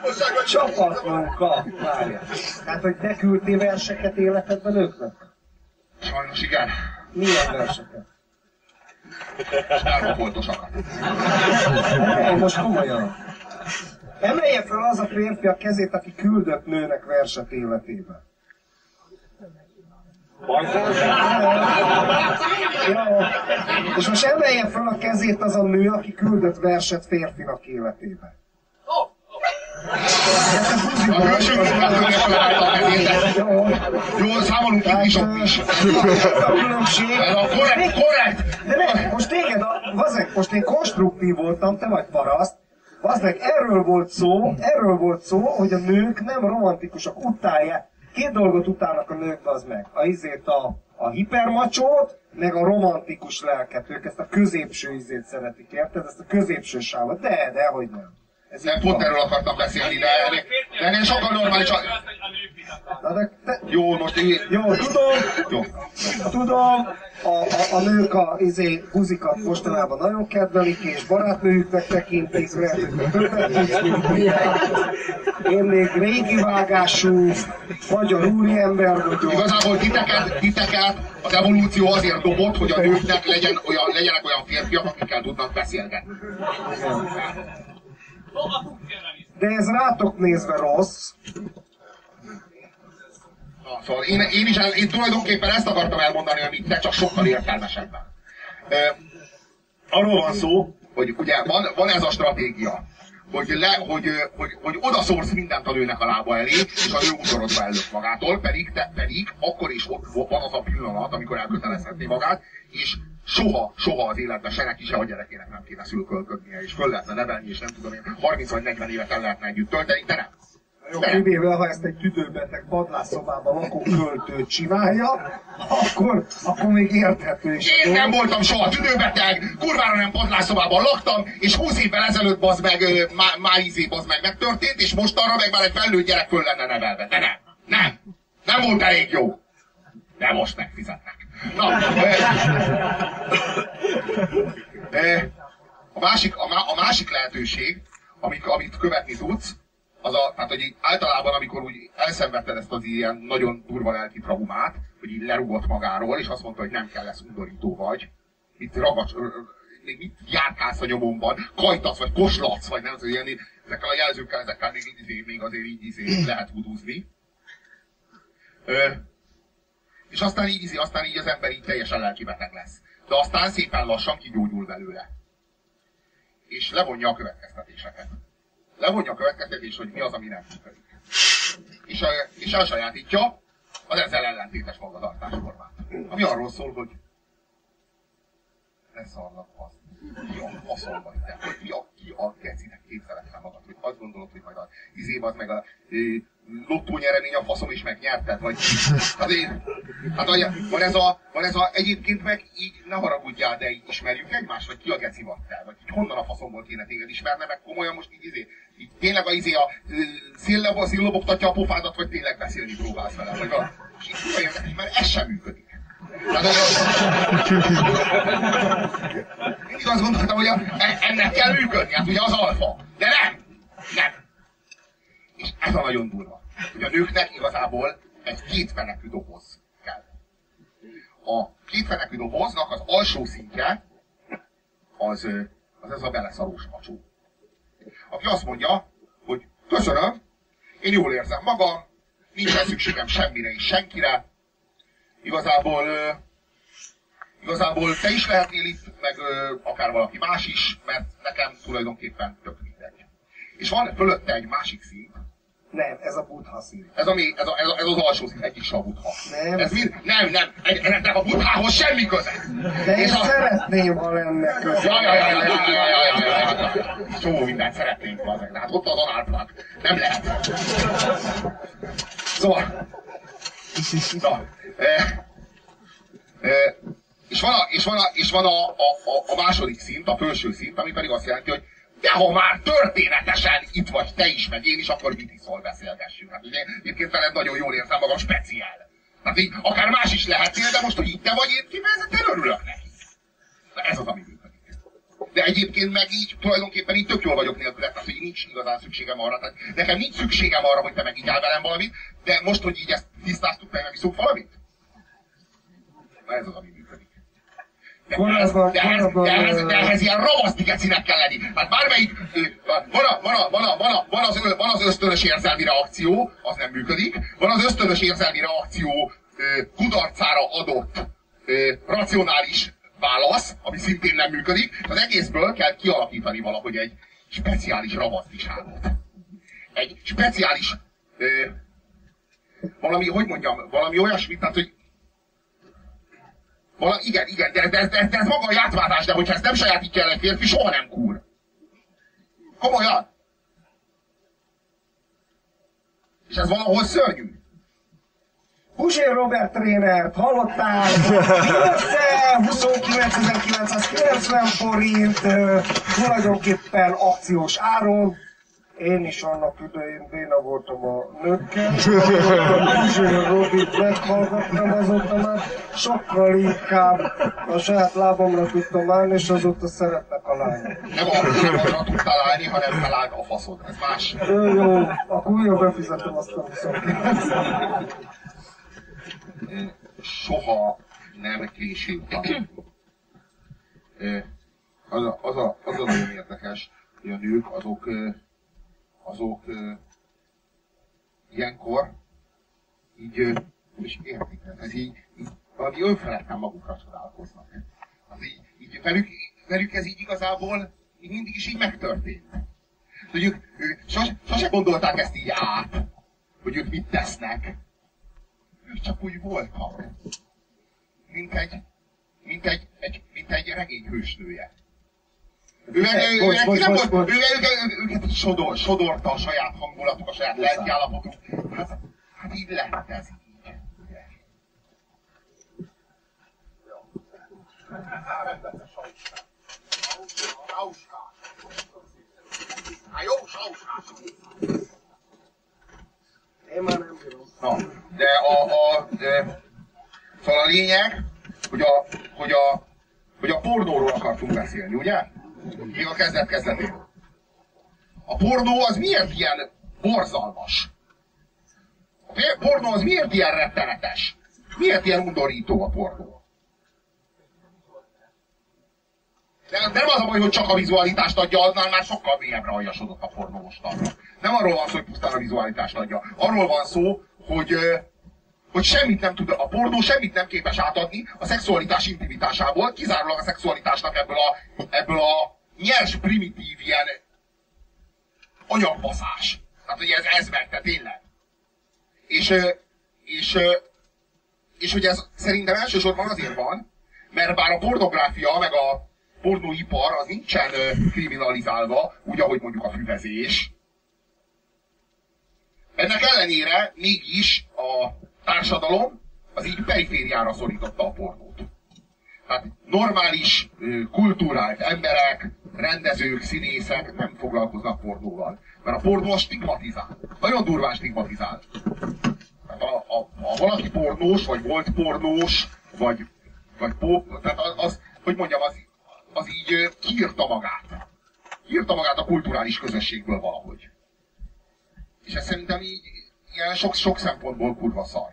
Speaker 2: Várjál. Hát, hogy te küldtél verseket életedben nőknek?
Speaker 1: Sajnos igen.
Speaker 2: Milyen verseket?
Speaker 1: Elrafoltosakat.
Speaker 2: Most komolyan. Emelje fel az a férfi a kezét, aki küldött nőnek verset életében. És most emelje fel a kezét az a nő, aki küldött verset férfinak életébe.
Speaker 1: A hősünk Jó, számolunk itt is, ott is. Ez a korrekt.
Speaker 2: De ne, most téged, most én konstruktív voltam, te vagy paraszt. Bazdmeg, erről volt szó, hogy a nők nem romantikusak, utálják. Két dolgot utálnak a nők, az meg. A hipermacsót, meg a romantikus lelket. Ők ezt a középső ízét szeretik, érted? Ezt a középső sávot. De, hogy nem.
Speaker 1: Nem pont erről akartam beszélni, de ennél sokkal normálisabb. Jó, most én...
Speaker 2: Jó, tudom, a nők a buzikat mostanában nagyon kedvelik, és barátnőjüknek tekintik, lehet, hogy többet tudsz, mint én még régi vágású, magyar úriember vagyok.
Speaker 1: Igazából titeket az evolúció azért dobott, hogy a nőknek legyenek olyan férfiak, akikkel tudnak beszélgetni.
Speaker 2: De ez rátok nézve rossz.
Speaker 1: Szóval én tulajdonképpen ezt akartam elmondani, amit te, csak sokkal értelmesebben. Arról van szó, hogy ugye van ez a stratégia, hogy odaszórsz mindent a nőnek a lába elé, és a nő utorodva ellök magától, pedig akkor is ott van az a pillanat, amikor elkötelezhetné magát, és soha az életben se neki, se a gyerekének nem kéne szülkölködnie, és föl lehetne nevelni, és nem tudom én, 30 vagy 40 évet el lehetne együtt tölteni, de nem.
Speaker 2: Jó, kivéve, ha ezt egy tüdőbeteg padlásszobában lakó költő csinálja, akkor még érthető is.
Speaker 1: Én nem voltam soha tüdőbeteg, kurvára nem padlásszobában laktam, és 20 évvel ezelőtt bazd meg, megtörtént, és mostanra meg már egy felnőtt gyerek föl lenne nevelve. De nem volt elég jó. De most megfizetnek. Na, a másik lehetőség, amit követni tudsz, tehát, hogy általában, amikor úgy elszenvedted ezt az ilyen nagyon durva lelki traumát, hogy így lerugott magáról, és azt mondta, hogy nem kell, lesz undorító vagy, mit járkálsz a nyomomban, kajtasz, vagy koslatsz, vagy nem tudom, ezekkel a jelzőkkel, még azért így lehet vudúzni. És aztán így az ember így teljesen lelkibeteg lesz. De aztán szépen lassan kigyógyul belőle. És levonja a következtetéseket. Levonja a következtetést, hogy mi az, ami nem működik. És elsajátítja az ezzel ellentétes magatartásformát. Ami arról szól, hogy ne szarnak azt. Ki a faszom vagy te? Ki a gecinek képzeled fel magad? Hogy azt gondolod, hogy majd az izéb meg a lottónyeremény a faszom és megnyerted? Vagy hát van ez a egyébként meg így ne haragudjál, de így ismerjük egymást? Vagy ki a geci vagy te? Vagy így honnan a faszomból kéne téged ismerne? Meg komolyan most így tényleg a széllobogtatja a pofádat, vagy tényleg beszélni próbálsz vele? Vagy valami. És így olyan érdekes, mert ez sem működik. Mindig azt gondoltam, hogy ennek kell működni, hát ugye az alfa. De nem! És ez a nagyon durva, hogy a nőknek igazából egy kétfenekű doboz kell. A kétfenekű doboznak az alsó szintje az ez a beleszarós macsó. Aki azt mondja, hogy köszönöm, én jól érzem magam, nincsen szükségem semmire és senkire, Igazából te is lehetnél itt, meg akár valaki más is, mert nekem tulajdonképpen tök mindegy. És van fölötte egy másik szint.
Speaker 2: Nem, ez a buddha szint.
Speaker 1: Ez az alsó szint, egyik se a buddha.
Speaker 2: Nem.
Speaker 1: Ez nem, ennek a buddhához semmi köze.
Speaker 2: De én szeretném, ha lenne köze.
Speaker 1: Jaj. Csomó mindent szeretnénk hozzá. De hát ott az análplug. Nem lehet. Szóval. És van a második szint, a felső szint, ami pedig azt jelenti, hogy de ha már történetesen itt vagy te is, meg én is, akkor mit iszol, beszélgessünk. Hát ugye egyébként veled nagyon jól érzem magam, speciál. Tehát így akár más is lehetnél, de most, hogy itt te vagy, én kifejezetten örülök neki. Na ez az, ami működik. De egyébként meg így tulajdonképpen így tök jól vagyok nélkül, tehát hogy nincs igazán szükségem arra. Tehát nekem nincs szükségem arra, hogy te megígyál velem valamit, de most, hogy így ezt tisztáztuk, meg iszunk valamit? Na ez az, ami működik. De ehhez ilyen ravaszti gecinek kell lenni. Hát bármelyik, van az ösztönös érzelmi reakció, az nem működik. Van az ösztönös érzelmi reakció kudarcára adott racionális válasz, ami szintén nem működik. Az egészből kell kialakítani valahogy egy speciális ravasztiságot. Egy speciális valami olyasmit, tehát hogy igen, de ez maga a játváltás, de hogyha ezt nem sajátítja el egy férfi, soha nem kúr. Komolyan. És ez valahol szörnyű.
Speaker 2: Puzsér Robert trénert hallottál? Mindössze 29.990 forint, tulajdonképpen akciós áron. Én is annak idején béna voltam a nőkkel, Puzsér Robit meghallgattam, azóta már sokkal inkább a saját lábamra tudtam állni, és azóta szeretnek a lányok.
Speaker 1: Nem arra tudtál állni, hanem felállt a faszod, ez más.
Speaker 2: Jó, akkor újra befizetem azt a 29.
Speaker 1: Soha nem késő után. Az a nagyon érdekes, hogy a nők azok ilyenkor így, és értik, ez így valami önfeledten magukra csodálkoznak. Az így velük ez így igazából így mindig is így megtörtént. Hogy ők sose gondolták ezt így át, hogy ők mit tesznek. Ők csak úgy voltak. Mint egy regény hősnője. Őket így sodorta a saját hangulatuk, a saját lelkiállapotuk. Hát így lett ez így.
Speaker 2: Én már nem bírom.
Speaker 1: Na, de szóval a lényeg, hogy a pornóról akartunk beszélni, ugye? Még a kezdetén. A pornó az miért ilyen borzalmas? A pornó az miért ilyen rettenetes? Miért ilyen undorító a pornó? De nem az a baj, hogy csak a vizualitást adja, annál már sokkal mélyebbre aljasodott a pornó mostanra. Nem arról van szó, hogy pusztán a vizualitást adja. Arról van szó, hogy hogy semmit nem tud, a pornó semmit nem képes átadni a szexualitás intimitásából, kizárólag a szexualitásnak ebből a nyers, primitív ilyen anyagbaszás. Tehát, hogy ez meg, tehát tényleg. És hogy ez szerintem elsősorban azért van, mert bár a pornográfia, meg a pornóipar az nincsen kriminalizálva, úgy, ahogy mondjuk a füvezés. Ennek ellenére mégis a társadalom az így perifériára szorította a pornót. Tehát normális, kulturált emberek, rendezők, színészek nem foglalkoznak pornóval. Mert a pornó stigmatizál. Nagyon durván stigmatizál. Tehát ha valaki pornós, vagy volt pornós, vagy tehát az, hogy mondjam, az így kiírta magát. Kiírta magát a kulturális közösségből valahogy. És ez szerintem így ilyen sok szempontból kurva szar.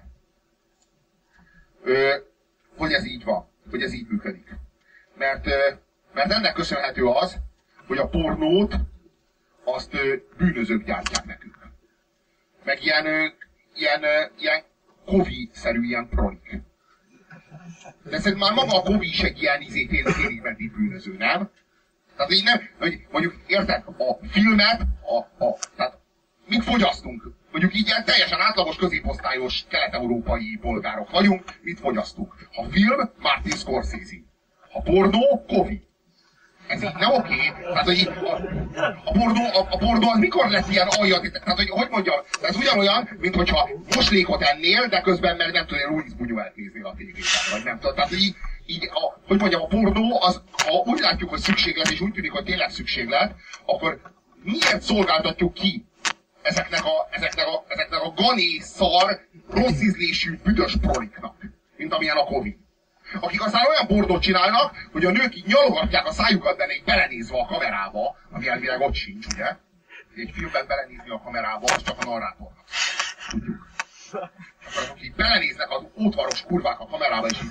Speaker 1: Hogy ez így van. Hogy ez így működik. Mert ennek köszönhető az, hogy a pornót azt bűnözők gyártják nekünk. Meg ilyen kovi-szerű ilyen prolik. De szerintem már maga a kovi is egy ilyen térigmenti bűnöző, nem? Tehát így nem, hogy mondjuk, érted, a filmet, tehát mit fogyasztunk? Mondjuk így ilyen teljesen átlagos középosztályos kelet-európai polgárok vagyunk, mit fogyasztunk? Ha film, Martin Scorsese. Ha pornó, Kovi. Ez így nem oké. Tehát, hogy a pornó az mikor lett ilyen aljad? Tehát, hogy mondjam, ez ugyanolyan, mint hogyha moslékot ennél, de közben meg nem tudja, Louis Buñuelt néznél a tévében, vagy nem tudom. Tehát, hogy mondjam, a pornó az, ha úgy látjuk, hogy szükséglet, és úgy tűnik, hogy tényleg szükséglet, akkor miért szolgáltatjuk ki ezeknek a gané, szar, rossz ízlésű, büdös proliknak, mint amilyen a Covid. Akik aztán olyan pornót csinálnak, hogy a nők így nyalogatják a szájukat benne, így belenézve a kamerába, ami elvileg ott sincs, ugye? Egy filmben belenézni a kamerába, az csak a narrátornak. Tudjuk. Akkor azok így belenéznek az ótvaros kurvák a kamerába, és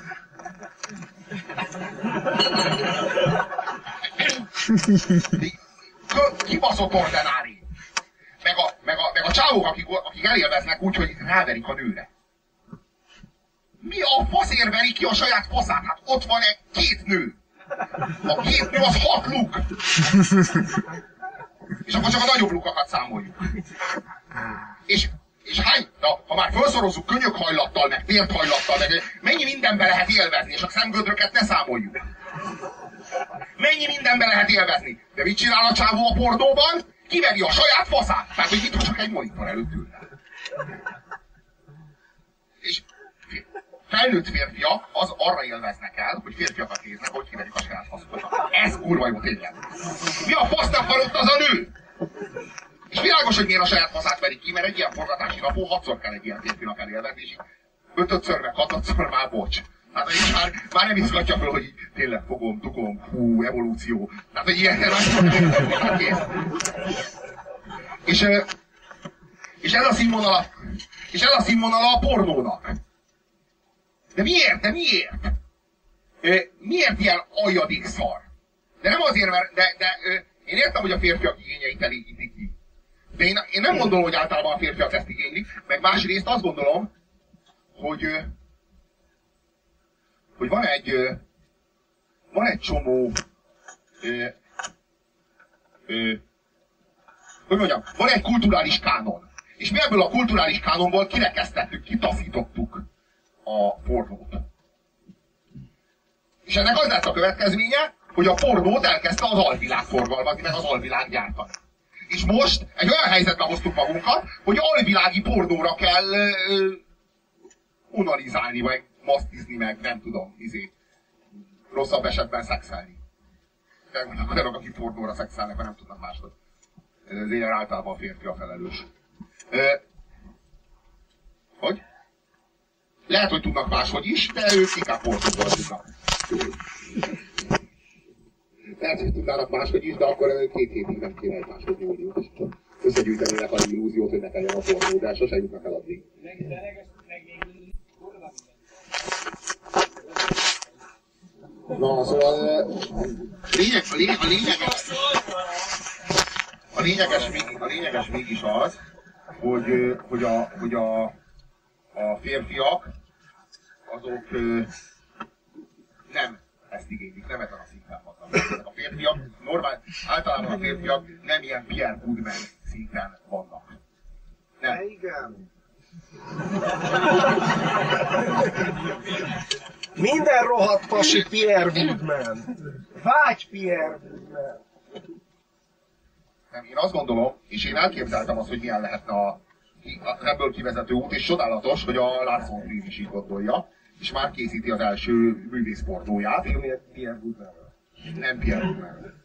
Speaker 1: így... Kibaszott ordinári. Meg a csávók, akik elélveznek úgy, hogy ráverik a nőre. Mi a faszért veri ki a saját faszát? Hát ott van két nő. A két nő az 6 luk. És akkor csak a nagyobb lukakat számoljuk. És hány, ha már felszorozzuk könyökhajlattal, meg térthajlattal, meg mennyi mindenbe lehet élvezni, és a szemgödröket ne számoljuk. Mennyi mindenbe lehet élvezni. De mit csinál a csávó a pornóban? Kiveri a saját faszát. Tehát, hogy itt csak egy monitor előtt ülne. És felnőtt férfiak az arra élveznek el, hogy férfiakat néznek, hogy kiverik a saját faszokat. Ez kurva jó tényleg. Mi a fasznak van ott az a nő? És világos, hogy miért a saját faszát verik ki, mert egy ilyen forgatási napon 6-szor kell egy ilyen férfinak elélvezni, és 5-ször meg 6-szor már bocs. Hát így már nem izgatja föl, hogy tényleg fogom, tukom, hú, evolúció. Tehát, hogy ilyen már kész. És ez a színvonala a pornónak. De miért? Miért ilyen aljadék szar? De nem azért, mert én értem, hogy a férfiak igényeit elégítik ki. De én nem gondolom, hogy általában a férfiak ezt igénylik, meg másrészt azt gondolom, hogy van egy csomó hogy mondjam, van egy kulturális kánon. És mi ebből a kulturális kánonból kirekesztettük, kitaszítottuk a pornót. És ennek az lett a következménye, hogy a pornót elkezdte az alvilág forgalmazni, meg az alvilág gyártani. És most egy olyan helyzetbe hoztuk magunkat, hogy alvilági pornóra kell onanizálni, vagy masztizni, meg nem tudom, rosszabb esetben szexelni. De vannak olyanok, akik pornóra szexelnek, mert nem tudnak máshogy. Ez ilyen általában a férfi a felelős. Hogy? Lehet, hogy tudnak máshogy is, de ők inkább pornóból tudnak. Lehet, hogy tudnának máshogy is, de akkor 2 hétig nem kéne egymáshoz nyúlniuk. És csak összegyűjtenének a illúziót, hogy ne kelljen a pornó, de sose jutnak el addig. Na, szóval a lényeges mégis az, hogy a férfiak, azok nem ezt igénylik, nem ezen a szinten vannak. A férfiak, általában a férfiak nem ilyen Pierre Goodman szinten vannak. Nem.
Speaker 2: Igen. Minden rohadt pasi Pierre Woodman. Vágy Pierre Woodman.
Speaker 1: Nem, én azt gondolom, és én elképzeltem azt, hogy milyen lehetne a ebből kivezető út, és csodálatos, hogy a Lars von Trier is így gondolja, és már készíti az első művészpornóját.
Speaker 2: Pierre Woodman.
Speaker 1: Nem Pierre Woodman.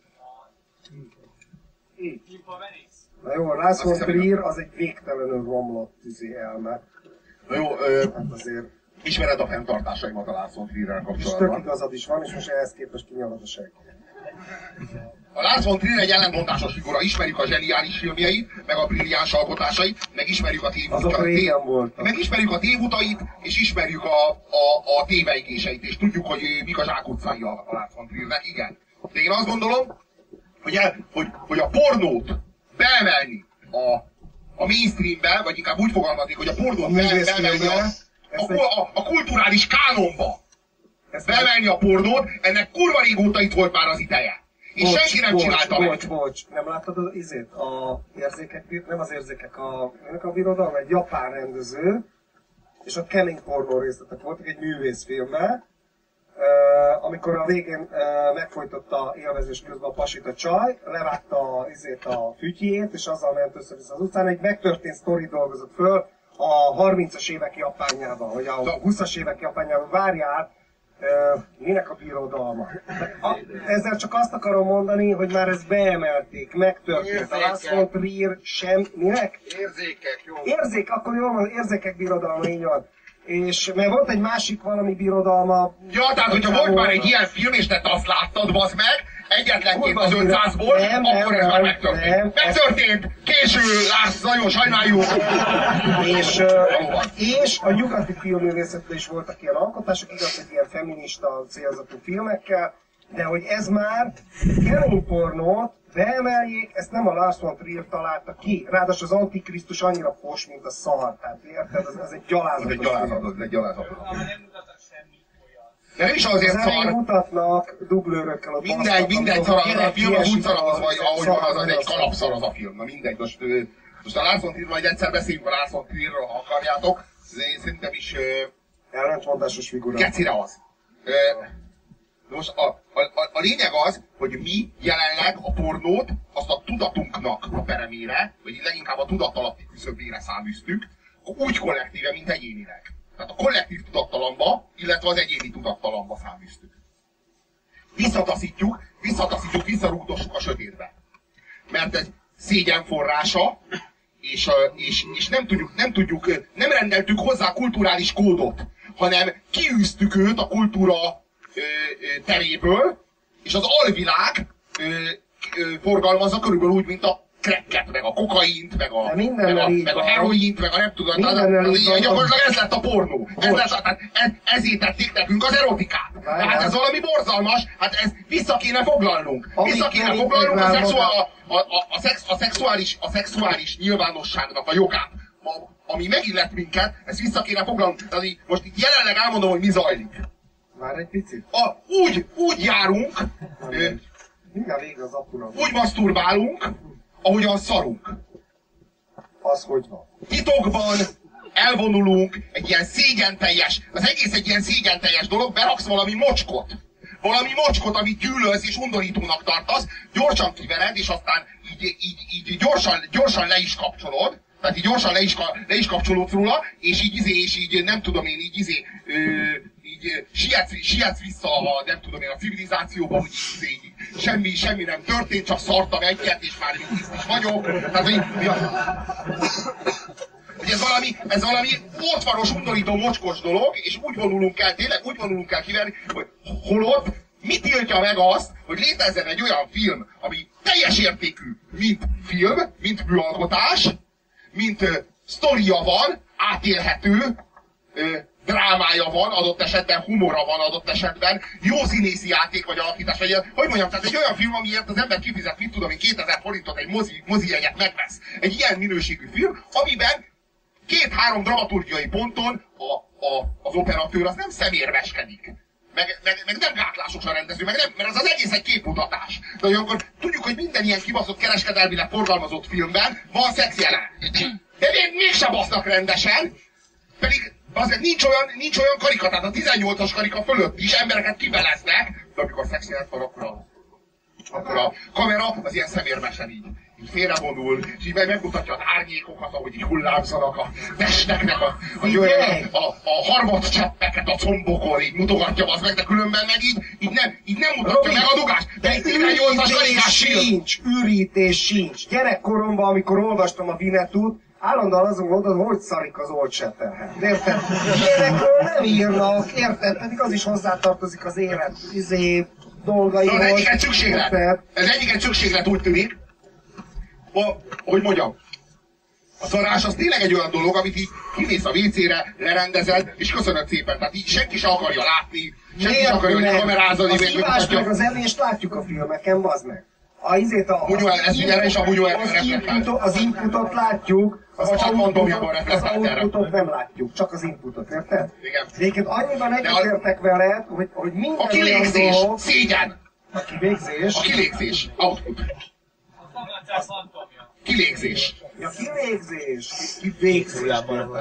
Speaker 2: Na jó, Lars von Trier az egy végtelenül romlott elme.
Speaker 1: Na jó,
Speaker 2: hát azért...
Speaker 1: ismered a fenntartásaimat a Lars von Trierrel
Speaker 2: És
Speaker 1: kapcsolatban.
Speaker 2: tök igazad is van, és most ehhez képest kinyalad a seg.
Speaker 1: A Lars von Trier egy ellentmondásos figura. Ismerjük a zseniális filmjeit, meg a brilliáns alkotásait, meg ismerjük a megismerjük a tévutait, és ismerjük a téveigéseit, és tudjuk, hogy mik a zsákutcái a Lars von Triernek, igen. De én azt gondolom, hogy a pornót beemelni a mainstreambe, vagy inkább úgy fogalmazik, hogy a pornót beemelni a kulturális kánonba. Beemelni a pornót, ennek kurva régóta itt volt már az ideje. És senki nem csinálta meg.
Speaker 2: Bocs, nem láttad az izét? Nem az érzékek, ennek a birodalom, egy japán rendező, és ott kemény pornó részletek voltak egy művészfilmben, amikor a végén megfojtotta élvezés közben a pasit a csaj, levágta a fütyjét, és azzal ment össze-vissza az utcán, egy megtörtént sztori dolgozott föl a 30-as évek Japánjában, vagy a 20-as évek Japánjában. Várjál, minek a birodalma? Ezzel csak azt akarom mondani, hogy már ezt beemelték, megtörtént. A Lars von Trier sem... Minek?
Speaker 1: Érzékek, jó.
Speaker 2: Akkor jól van, érzékek birodalma, így van. És mert volt egy másik valami birodalma...
Speaker 1: Ja, tehát hogyha volt már egy ilyen film, és te azt láttad, bazd meg, egyetlenként az 500-ból, akkor ez már megtörtént. Megtörtént! Késő, Lász, nagyon sajnáljuk!
Speaker 2: És a nyugati filmművészetben is voltak ilyen alkotások, igaz, hogy ilyen feminista célzatú filmekkel, de hogy ez már kemény pornót beemeljék, ezt nem a Lars von Trier találta ki. Ráadásul az Antikrisztus annyira fos, mint a szar. Tehát érted? Ez egy gyalázatos.
Speaker 1: Ez egy gyalázatos. De nem is azért szar.
Speaker 2: Mutatnak dublőrökkel a
Speaker 1: mindegy szar, a film az úgy szar, ahogy van, az egy kalapszar az a film. Na mindegy, most a Lars von Trier, majd egyszer beszéljünk a Lars von Trierről, ha akarjátok. Szerintem is...
Speaker 2: ellentmondásos figura.
Speaker 1: Kecire az. Most a lényeg az, hogy mi jelenleg a pornót azt a tudatunknak a peremére, vagy leginkább a tudatalatti küszöbére száműztük, úgy kollektíve, mint egyénileg. Tehát a kollektív tudattalanba, illetve az egyéni tudattalanba száműztük. Visszarúgdossuk a sötétbe. Mert ez szégyen forrása, és nem rendeltük hozzá kulturális kódot, hanem kiűztük őt a kultúra teréből, és az alvilág forgalmazza körülbelül úgy, mint a cracket, meg a kokaint, meg a heroint, meg a nem tudom, gyakorlatilag ez lett a pornó. Ezért tették nekünk az erotikát. Tehát ez valami borzalmas, hát ez vissza kéne foglalnunk. A szexuális nyilvánosságnak a jogát, ami megillet minket, ezt vissza kéne foglalnunk. Tehát most itt jelenleg elmondom, hogy mi zajlik.
Speaker 2: Már egy picit.
Speaker 1: Úgy járunk, úgy maszturbálunk, ahogyan szarunk.
Speaker 2: Az hogy van?
Speaker 1: Titokban elvonulunk, egy ilyen szégyenteljes, az egész egy ilyen szégyenteljes dolog, beraksz valami mocskot. Valami mocskot, amit gyűlölsz és undorítónak tartasz, gyorsan kivered, és aztán így gyorsan le is kapcsolod. Tehát így gyorsan le is kapcsolódsz róla, és így nem tudom én, így sietsz vissza a civilizációba, hogy így semmi nem történt, csak szartam egyet, és már is vagyok. Tehát, hogy ez valami ótvaros, undorító, mocskos dolog, és úgy vonulunk el kiverni, hogy holott mi tiltja meg azt, hogy létezzen egy olyan film, ami teljes értékű, mint film, mint műalkotás, mint sztoria van, átélhető, drámája van, adott esetben humora van, adott esetben jó színészi játék vagy alakítás, vagy hogy mondjam, tehát egy olyan film, amiért az ember kifizet, 2000 forintot egy mozijegyet megvesz. Egy ilyen minőségű film, amiben 2-3 dramaturgiai ponton az operatőr az nem szemérmeskedik. Meg nem gátlásos a rendező, mert ez az egész egy képmutatás. De akkor tudjuk, hogy minden ilyen kibaszott kereskedelmileg forgalmazott filmben van szexjelenet. De mégsem basznak rendesen, pedig azért nincs olyan karika, tehát a 18-as karika fölött is embereket kibeleznek, de amikor szexjelenet van, akkor a kamera az ilyen szemérmesen így félrevonul, és így megmutatja az árnyékokat, ahogy így hullámzanak a testeknek a harmadcseppeket a combokon, így mutogatja az meg, de különben meg így nem mutatja meg a dugást. De egy 18-as karikás
Speaker 2: sincs, ürítés sincs. Gyerekkoromban, amikor olvastam a Winnetút, állandóan azon gondolod, hogy szarik az Old Shatterhand. Érted? Ilyenekről nem írnak, érted? Pedig az is hozzátartozik az élet dolgaihoz.
Speaker 1: Ez egyik egy szükséglet. Ez egyik egy szükséglet, úgy tűnik. Hogy mondjam, a szarás az tényleg egy olyan dolog, amit így kimész a WC-re, lerendezed, és köszönöd szépen. Tehát így senki se akarja látni, senki se akarja kamerázani.
Speaker 2: Az hívás meg az elést látjuk a filmeken, bazd meg. Az inputot látjuk, az outputot nem látjuk, csak az inputot, érted?
Speaker 1: Igen.
Speaker 2: Egyébként annyiban egyetértek veled, hogy minden
Speaker 1: a kilégzés, dolog, szégyen!
Speaker 2: A kilégzés.
Speaker 1: A kilégzés, output. Kilégzés.
Speaker 2: Ja, kilégzés. Kivégzés.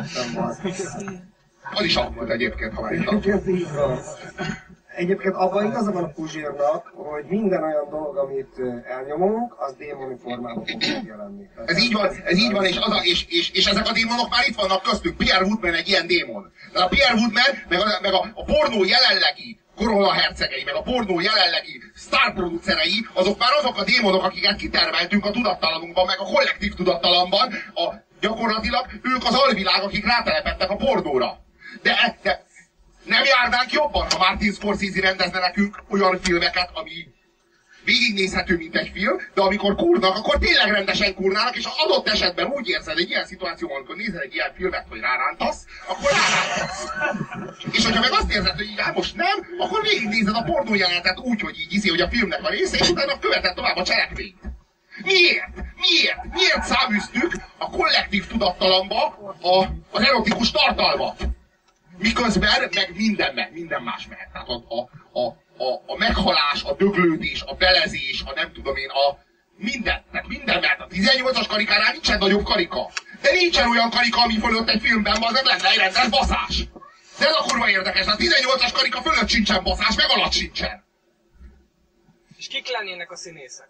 Speaker 1: Az is output egyébként, ha már itt
Speaker 2: Egyébként abban igaza van a Puzsérnak, hogy minden olyan dolog, amit elnyomunk, az démoni formában fog megjelenni.
Speaker 1: Ez így van, és ezek a démonok már itt vannak köztük. Pierre Woodman egy ilyen démon. De a Pierre Woodman, meg a pornó jelenlegi koronahercegei, meg a pornó jelenlegi sztárproducerei, azok már azok a démonok, akiket kitermeltünk a tudattalanunkban, meg a kollektív tudattalamban, gyakorlatilag ők az alvilág, akik rátelepedtek a pornóra. De nem járnánk jobban, ha Martin Scorsese rendezne nekünk olyan filmeket, ami végignézhető, mint egy film, de amikor kurnak, akkor tényleg rendesen kurnának, és ha adott esetben úgy érzed egy ilyen szituációban, amikor nézel egy ilyen filmet, hogy rárántasz, akkor rárántasz. És hogyha meg azt érzed, hogy így most nem, akkor végignézed a pornójelenetet úgy, hogy így hogy a filmnek a része, és utána követed tovább a cselekvényt. Miért száműztük a kollektív tudattalamba az erotikus tartalmat? Miközben meg minden más mehet. Tehát a meghalás, a döglődés, a belezés, a nem tudom én, tehát minden mehet. A 18-as karikánál nincsen nagyobb karika. De nincsen olyan karika, ami fölött egy filmben van, az lenne egy rendes baszás. De ez a kurva érdekes, a 18-as karika fölött sincsen baszás, meg alatt sincsen.
Speaker 5: És kik lennének a színészek?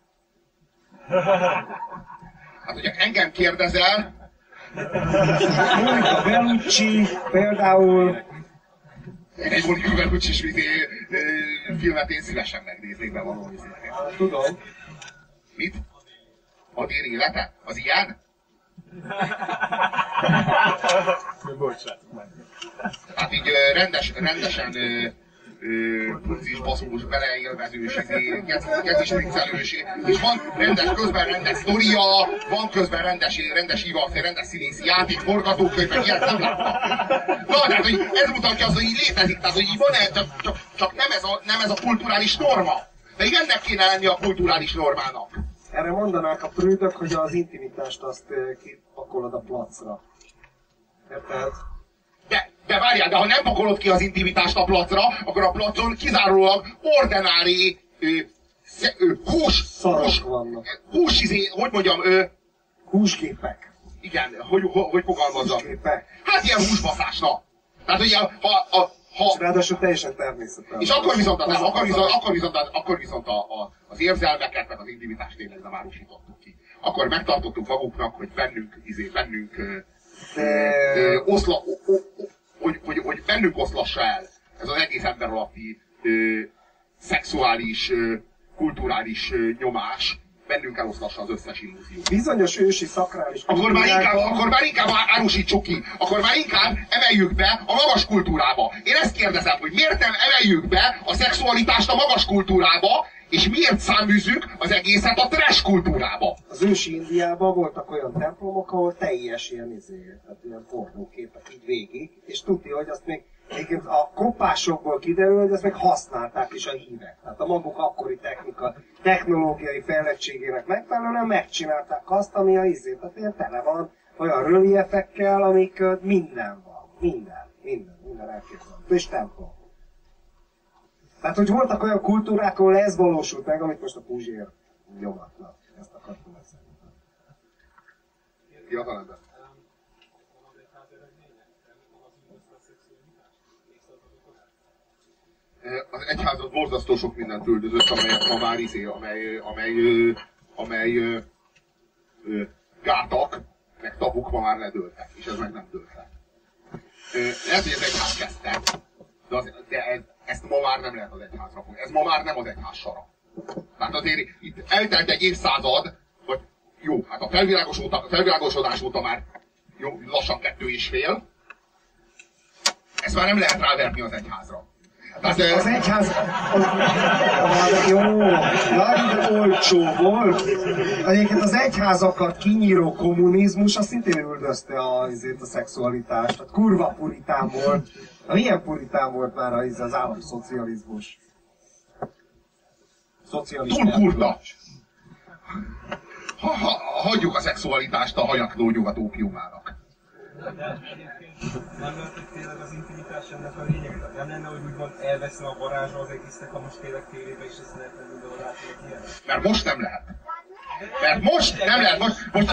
Speaker 1: Hát, hogyha engem kérdezel,
Speaker 2: Monica Bellucci például...
Speaker 1: egy Monica Bellucci-s filmet én szívesen megnéznék be valami színűen.
Speaker 2: Tudom.
Speaker 1: Mit? A dél élete? Az ilyen? Hát így rendesen pucis, baszós, beleélvezős, geci striccelős, és van közben rendes sztoria, van közben rendes ívak, rendes színészi játék, forgatókönyv, meg ilyet nem láttam. Na, tehát, hogy ez mutatja azt, hogy így létezik, tehát, hogy így van-e, csak nem ez a kulturális norma. De így ennek kéne lenni a kulturális normának.
Speaker 2: Erre mondanák a prűdök, hogy az intimitást azt kipakolod a placra. Érted?
Speaker 1: De várjál, de ha nem pakolod ki az intimitást a placra, akkor a placon kizárólag ordinári
Speaker 2: húsgépek.
Speaker 1: Igen, hogy fogalmazzam?
Speaker 2: Húsgépek.
Speaker 1: Hát ilyen húsbaszás, na. Tehát ugye,
Speaker 2: és ráadásul teljesen természetesen.
Speaker 1: És akkor viszont az érzelmeket, meg az intimitást tényleg nem árusítottuk ki. Akkor megtartottuk maguknak, hogy bennünk hogy bennünk oszlassa el ez az egész ember alatti szexuális, kulturális nyomás, bennünk eloszlassa az összes illúziót.
Speaker 2: Bizonyos ősi szakrális
Speaker 1: akkor már inkább árusítsuk ki, akkor már inkább emeljük be a magas kultúrába. Én ezt kérdezem, hogy miért nem emeljük be a szexualitást a magas kultúrába, és miért száműzzük az egészet a trash kultúrába?
Speaker 2: Az ősi Indiában voltak olyan templomok, ahol teljes ilyen tehát ilyen pornóképek így végig, és tudja, hogy azt még egyébként a kopásokból kiderül, hogy ezt még használták is a hívek. Tehát a maguk akkori technológiai fejlettségének megfelelően megcsinálták azt, ami a tehát ilyen tele van olyan reliefekkel, amik minden van. Minden elképzelhető. És templom. Tehát, hogy voltak olyan kultúrák, ahol ez valósult meg, amit most a Puzsér nyomatnak. Ezt akartam beszélni.
Speaker 1: Fiatalember. Az egyházat borzasztó sok mindent üldözött, amelyet ma már amely gátak, meg tabuk ma már ledőltek, és ez meg nem dőlt le. Lehet, hogy az egyház kezdte, de ezt ma már nem lehet az egyházra fogni. Ez ma már nem az egyház sara. Tehát azért itt eltelt egy évszázad, vagy jó, hát a felvilágosodás óta már jó, lassan 2,5. Ezt már nem lehet ráverni az egyházra.
Speaker 2: Az egyház... Jó, nagyon olcsó volt. Egyébként az egyházakat kinyíró kommunizmus, az szintén üldözte a szexualitást. Tehát kurva puritán volt. Milyen puritán volt már az államszocializmus?
Speaker 1: Túl kurva! Hagyjuk a szexualitást a hajaknó nyugat ópiumának.
Speaker 5: Nem lehet, hogy tényleg az intimitás ennek a lényeg? Nem lenne, hogy úgymond elveszne a varázsa az egésznek, ha most tényleg tévébe is ezt lehetne mindenhol látni, hogy ilyen?
Speaker 1: Mert most nem lehet. Mert most nem lehet,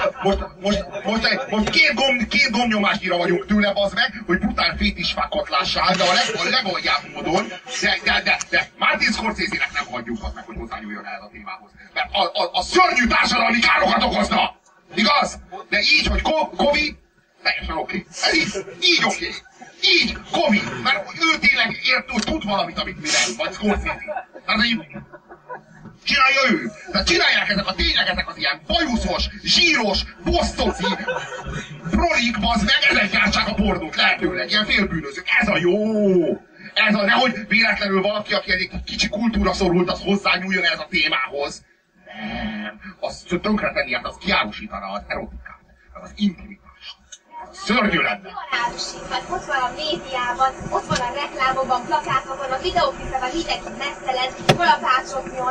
Speaker 1: most két gombnyomásnyira vagyunk tőle, bazd meg, hogy brutál fétisfákat lássál, de a legaljább módon, de Martin Scorsese-nek nem hagyjuk azt meg, hogy hozzányúljon el a témához. Mert a szörnyű társadalmi károkat okozna! Igaz? De így, hogy Kovi, teljesen oké. Ez így oké. Így, Kovi, mert ő tényleg tud valamit, amit mi nem, vagy Scorsese. Tehát így csinálja ő. Tehát csinálják ezek az ilyen bajuszos, zsíros, bosztoci prolik, bazd meg, ezek gyártsák a pornót lehetőleg, ilyen félbűnözők. Ez a jó! Nehogy véletlenül valaki, aki egy kicsi kultúra szorult, az hozzányúljon ez a témához. Nem, az tönkretenni, hát az kiárusítaná az erotikát, az intimitást. Szörnyű lenne!
Speaker 4: Ott van a médiában, ott van a reklámokban, plakátokon, a videóklipben, mindenki messzeled, kalapácsot nyol.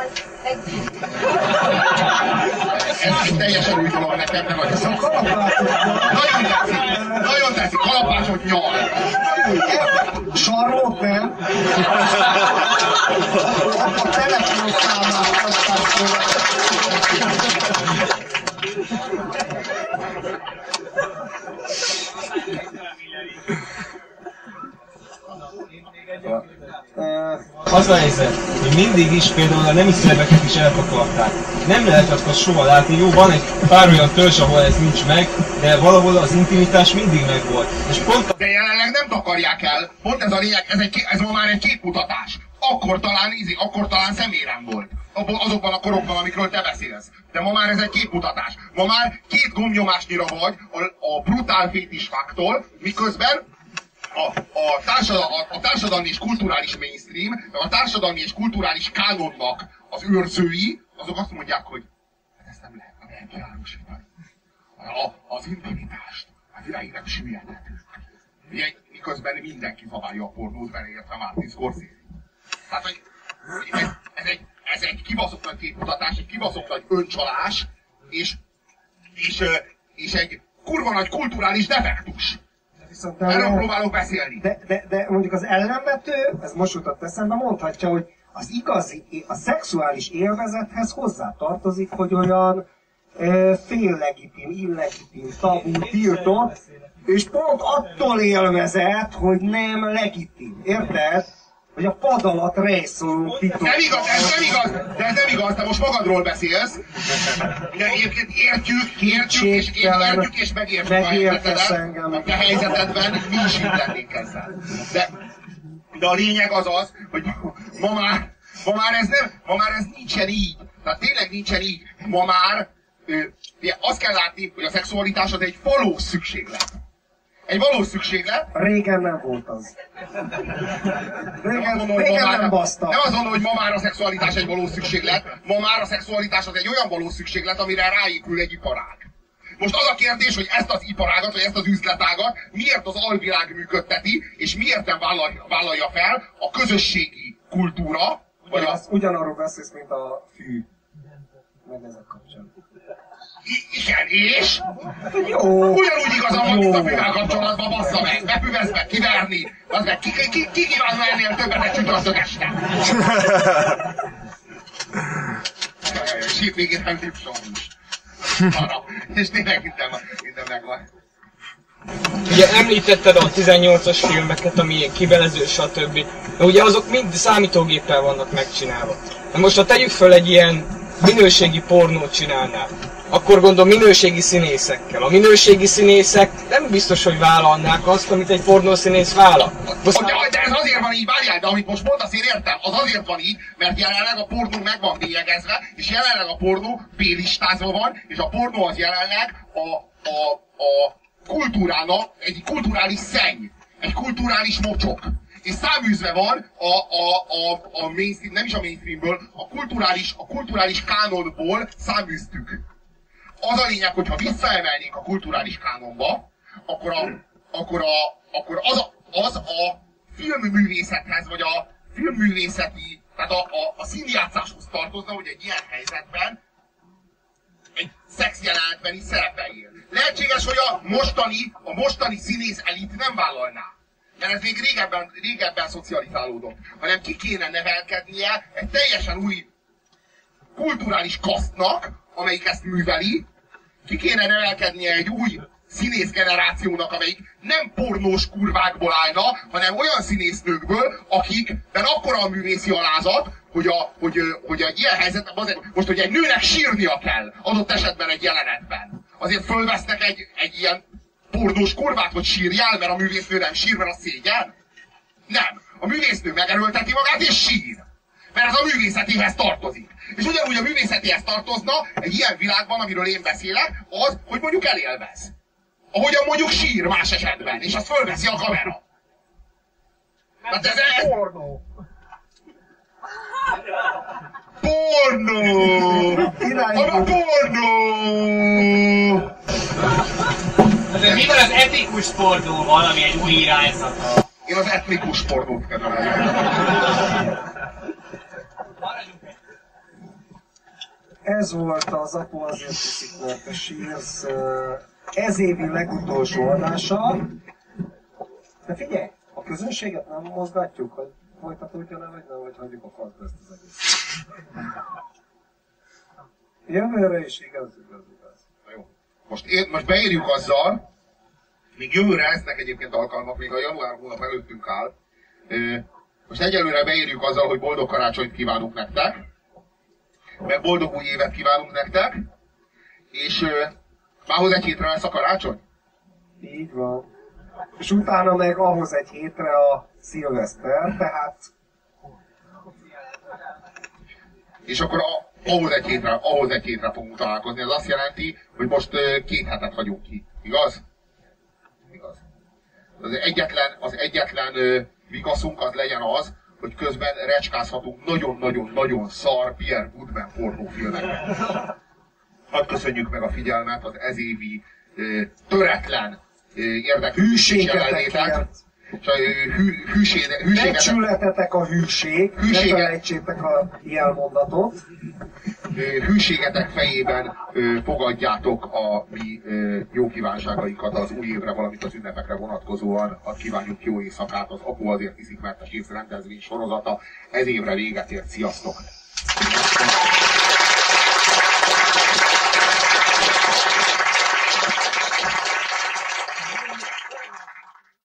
Speaker 1: Ez teljesen új dolog nekem, nem vagy a Nagyon tetszik, kalapácsot nyal.
Speaker 2: Sarlott, nem? A telefonszámát
Speaker 5: Az a helyzet, hogy mindig is például a nemi szerveket is eltakarták. Nem lehetett azt soha látni, jó, van egy pár olyan törzs, ahol ez nincs meg, de valahol az intimitás mindig megvolt. És pont...
Speaker 1: De jelenleg nem takarják el, pont ez a lényeg, ez ma már egy képmutatás. Akkor talán szemérem volt. Azokban a korokban, amikről te beszélsz. De ma már ez egy képmutatás. Ma már 2 gombnyomásnyira vagy a brutál fétisfáktól, miközben a társadalmi és kulturális mainstream, a társadalmi és kulturális kánonnak az őrzői, azok azt mondják, hogy ezt nem lehet kiárusítani. Az intimitást, az ideig nem süllyedhetünk. Miközben mindenki zabálja a pornót, beleértve Martin Scorsese. Tehát, hogy ez egy kibaszott nagy képmutatás, egy kibaszott nagy öncsalás, és egy kurva nagy kulturális defektus. Erről próbálok beszélni.
Speaker 2: De mondjuk az ellenvető, ez most jutott eszembe, mondhatja, hogy az igazi, a szexuális élvezethez hozzá tartozik, hogy olyan féllegitim, illegitim, tabú, tiltott, és pont attól élvezett, hogy nem legitim. Érted? Hogy a pad alatt rejszolunk titok.
Speaker 1: Nem igaz, ez nem igaz, de most magadról beszélsz. De egyébként értjük és megértjük a helyzetedet. A te helyzetedben mi is így lennénk ezzel. De a lényeg az, hogy ma már ez nincsen így. Tehát tényleg nincsen így. Ma már azt kell látni, hogy a szexualitás az egy valós szükséglet. Egy valós szükséglet.
Speaker 2: Régen nem volt az. Régen nem baszta.
Speaker 1: Nem azon, hogy ma már a szexualitás egy valós szükséglet, ma már a szexualitás az egy olyan valós szükséglet, amire ráépül egy iparág. Most az a kérdés, hogy ezt az iparágat, vagy ezt az üzletágat miért az alvilág működteti, és miért nem vállalja fel a közösségi kultúra, vagy
Speaker 2: ugyanarról beszélsz, mint a fű. Meg ezek kapcsán.
Speaker 1: Igen, és?
Speaker 2: Jó.
Speaker 1: Ugyanúgy igazam van, mint a füvel kapcsolatban, bassza meg, befüvesz meg, kiverni. Az meg, ki kívánna ennél többet egy csütörtök este? És itt végén nem lipsongus. És tényleg minden megvan.
Speaker 5: Ugye említetted a 18-as filmeket, ami kibelező, stb. De ugye azok mind számítógéppel vannak megcsinálva. De most ha tegyük föl egy ilyen minőségi pornót csinálnál, akkor gondolom minőségi színészekkel. A minőségi színészek nem biztos, hogy vállalnák azt, amit egy pornószínész vállal.
Speaker 1: De ez azért van így, várjál, de amit most mondasz, én értem, az azért van így, mert jelenleg a pornó meg van bélyegezve, és jelenleg a pornó B-listázva van, és a pornó az jelenleg a kultúrának egy kulturális szenny, egy kulturális mocsok. És száműzve van a mainstream, nem is a mainstreamből, a kulturális kánonból száműztük. Az a lényeg, hogyha visszaemelnénk a kulturális kánonba, akkor az a filmművészethez, vagy a filmművészeti, tehát a színjátszáshoz tartozna, hogy egy ilyen helyzetben egy szexjelenetben is szerepeljél. Lehetséges, hogy a mostani színész elit nem vállalná. Mert ez még régebben szocializálódott. Hanem ki kéne nevelkednie egy teljesen új kulturális kasztnak, amelyik ezt műveli, ki kéne nevelkednie egy új színész generációnak, amelyik nem pornós kurvákból állna, hanem olyan színésznőkből, akikben akkora a művészi alázat, hogy egy ilyen helyzetben, most, hogy egy nőnek sírnia kell, adott esetben egy jelenetben. Azért fölvesznek egy ilyen pornós kurvát, hogy sírjál, mert a művésznő nem sír, mert a szégyen? Nem. A művésznő megerőlteti magát és sír. Mert ez a művészetéhez tartozik. És ugyanúgy a művészetéhez tartozna egy ilyen világban, amiről én beszélek, az, hogy mondjuk elélvez. Ahogyan mondjuk sír más esetben, és azt fölveszi a kamera. Hát ez pornó. Pornó! A pornó!
Speaker 3: Azért mi van az etikus pornóval, ami egy új irányzata?
Speaker 1: Én az etnikus pornót kedvelem.
Speaker 2: Ez volt az Apu azért iszik, mert te sírsz ez évi legutolsó adása. De figyelj, a közönséget nem mozgatjuk, hogy folytatódjon el, vagy nem, vagy hagyjuk a faltra ezt az egész. Jövőre is igaz.
Speaker 1: Jó. Most beérjük azzal, még jövőre lesznek egyébként alkalmak, még a január hónap előttünk áll. Most egyelőre beérjük azzal, hogy boldog karácsonyt kívánunk nektek, meg boldog új évet kívánunk nektek, és mához egy hétre lesz a karácsony?
Speaker 2: Így van. És utána meg ahhoz egy hétre a szilveszter, tehát...
Speaker 1: És akkor ahhoz egy hétre fogunk találkozni. Ez azt jelenti, hogy most 2 hetet hagyunk ki. Igaz? Igaz. Az egyetlen vigaszunk az legyen az, hogy közben recskázhatunk nagyon-nagyon-nagyon szar Pierre Woodman pornófilmekben. Hadd köszönjük meg a figyelmet az ezévi töretlen érdeklődés jelenlétet.
Speaker 2: Becsületetek a hűség, ne felejtsétek a jelmondatot.
Speaker 1: Hűségetek fejében fogadjátok a mi jó kívánságainkat az új évre, valamint az ünnepekre vonatkozóan. Azt kívánjuk jó éjszakát, az Apu azért iszik, mert a kész rendezvény sorozata ez évre véget ért. Sziasztok!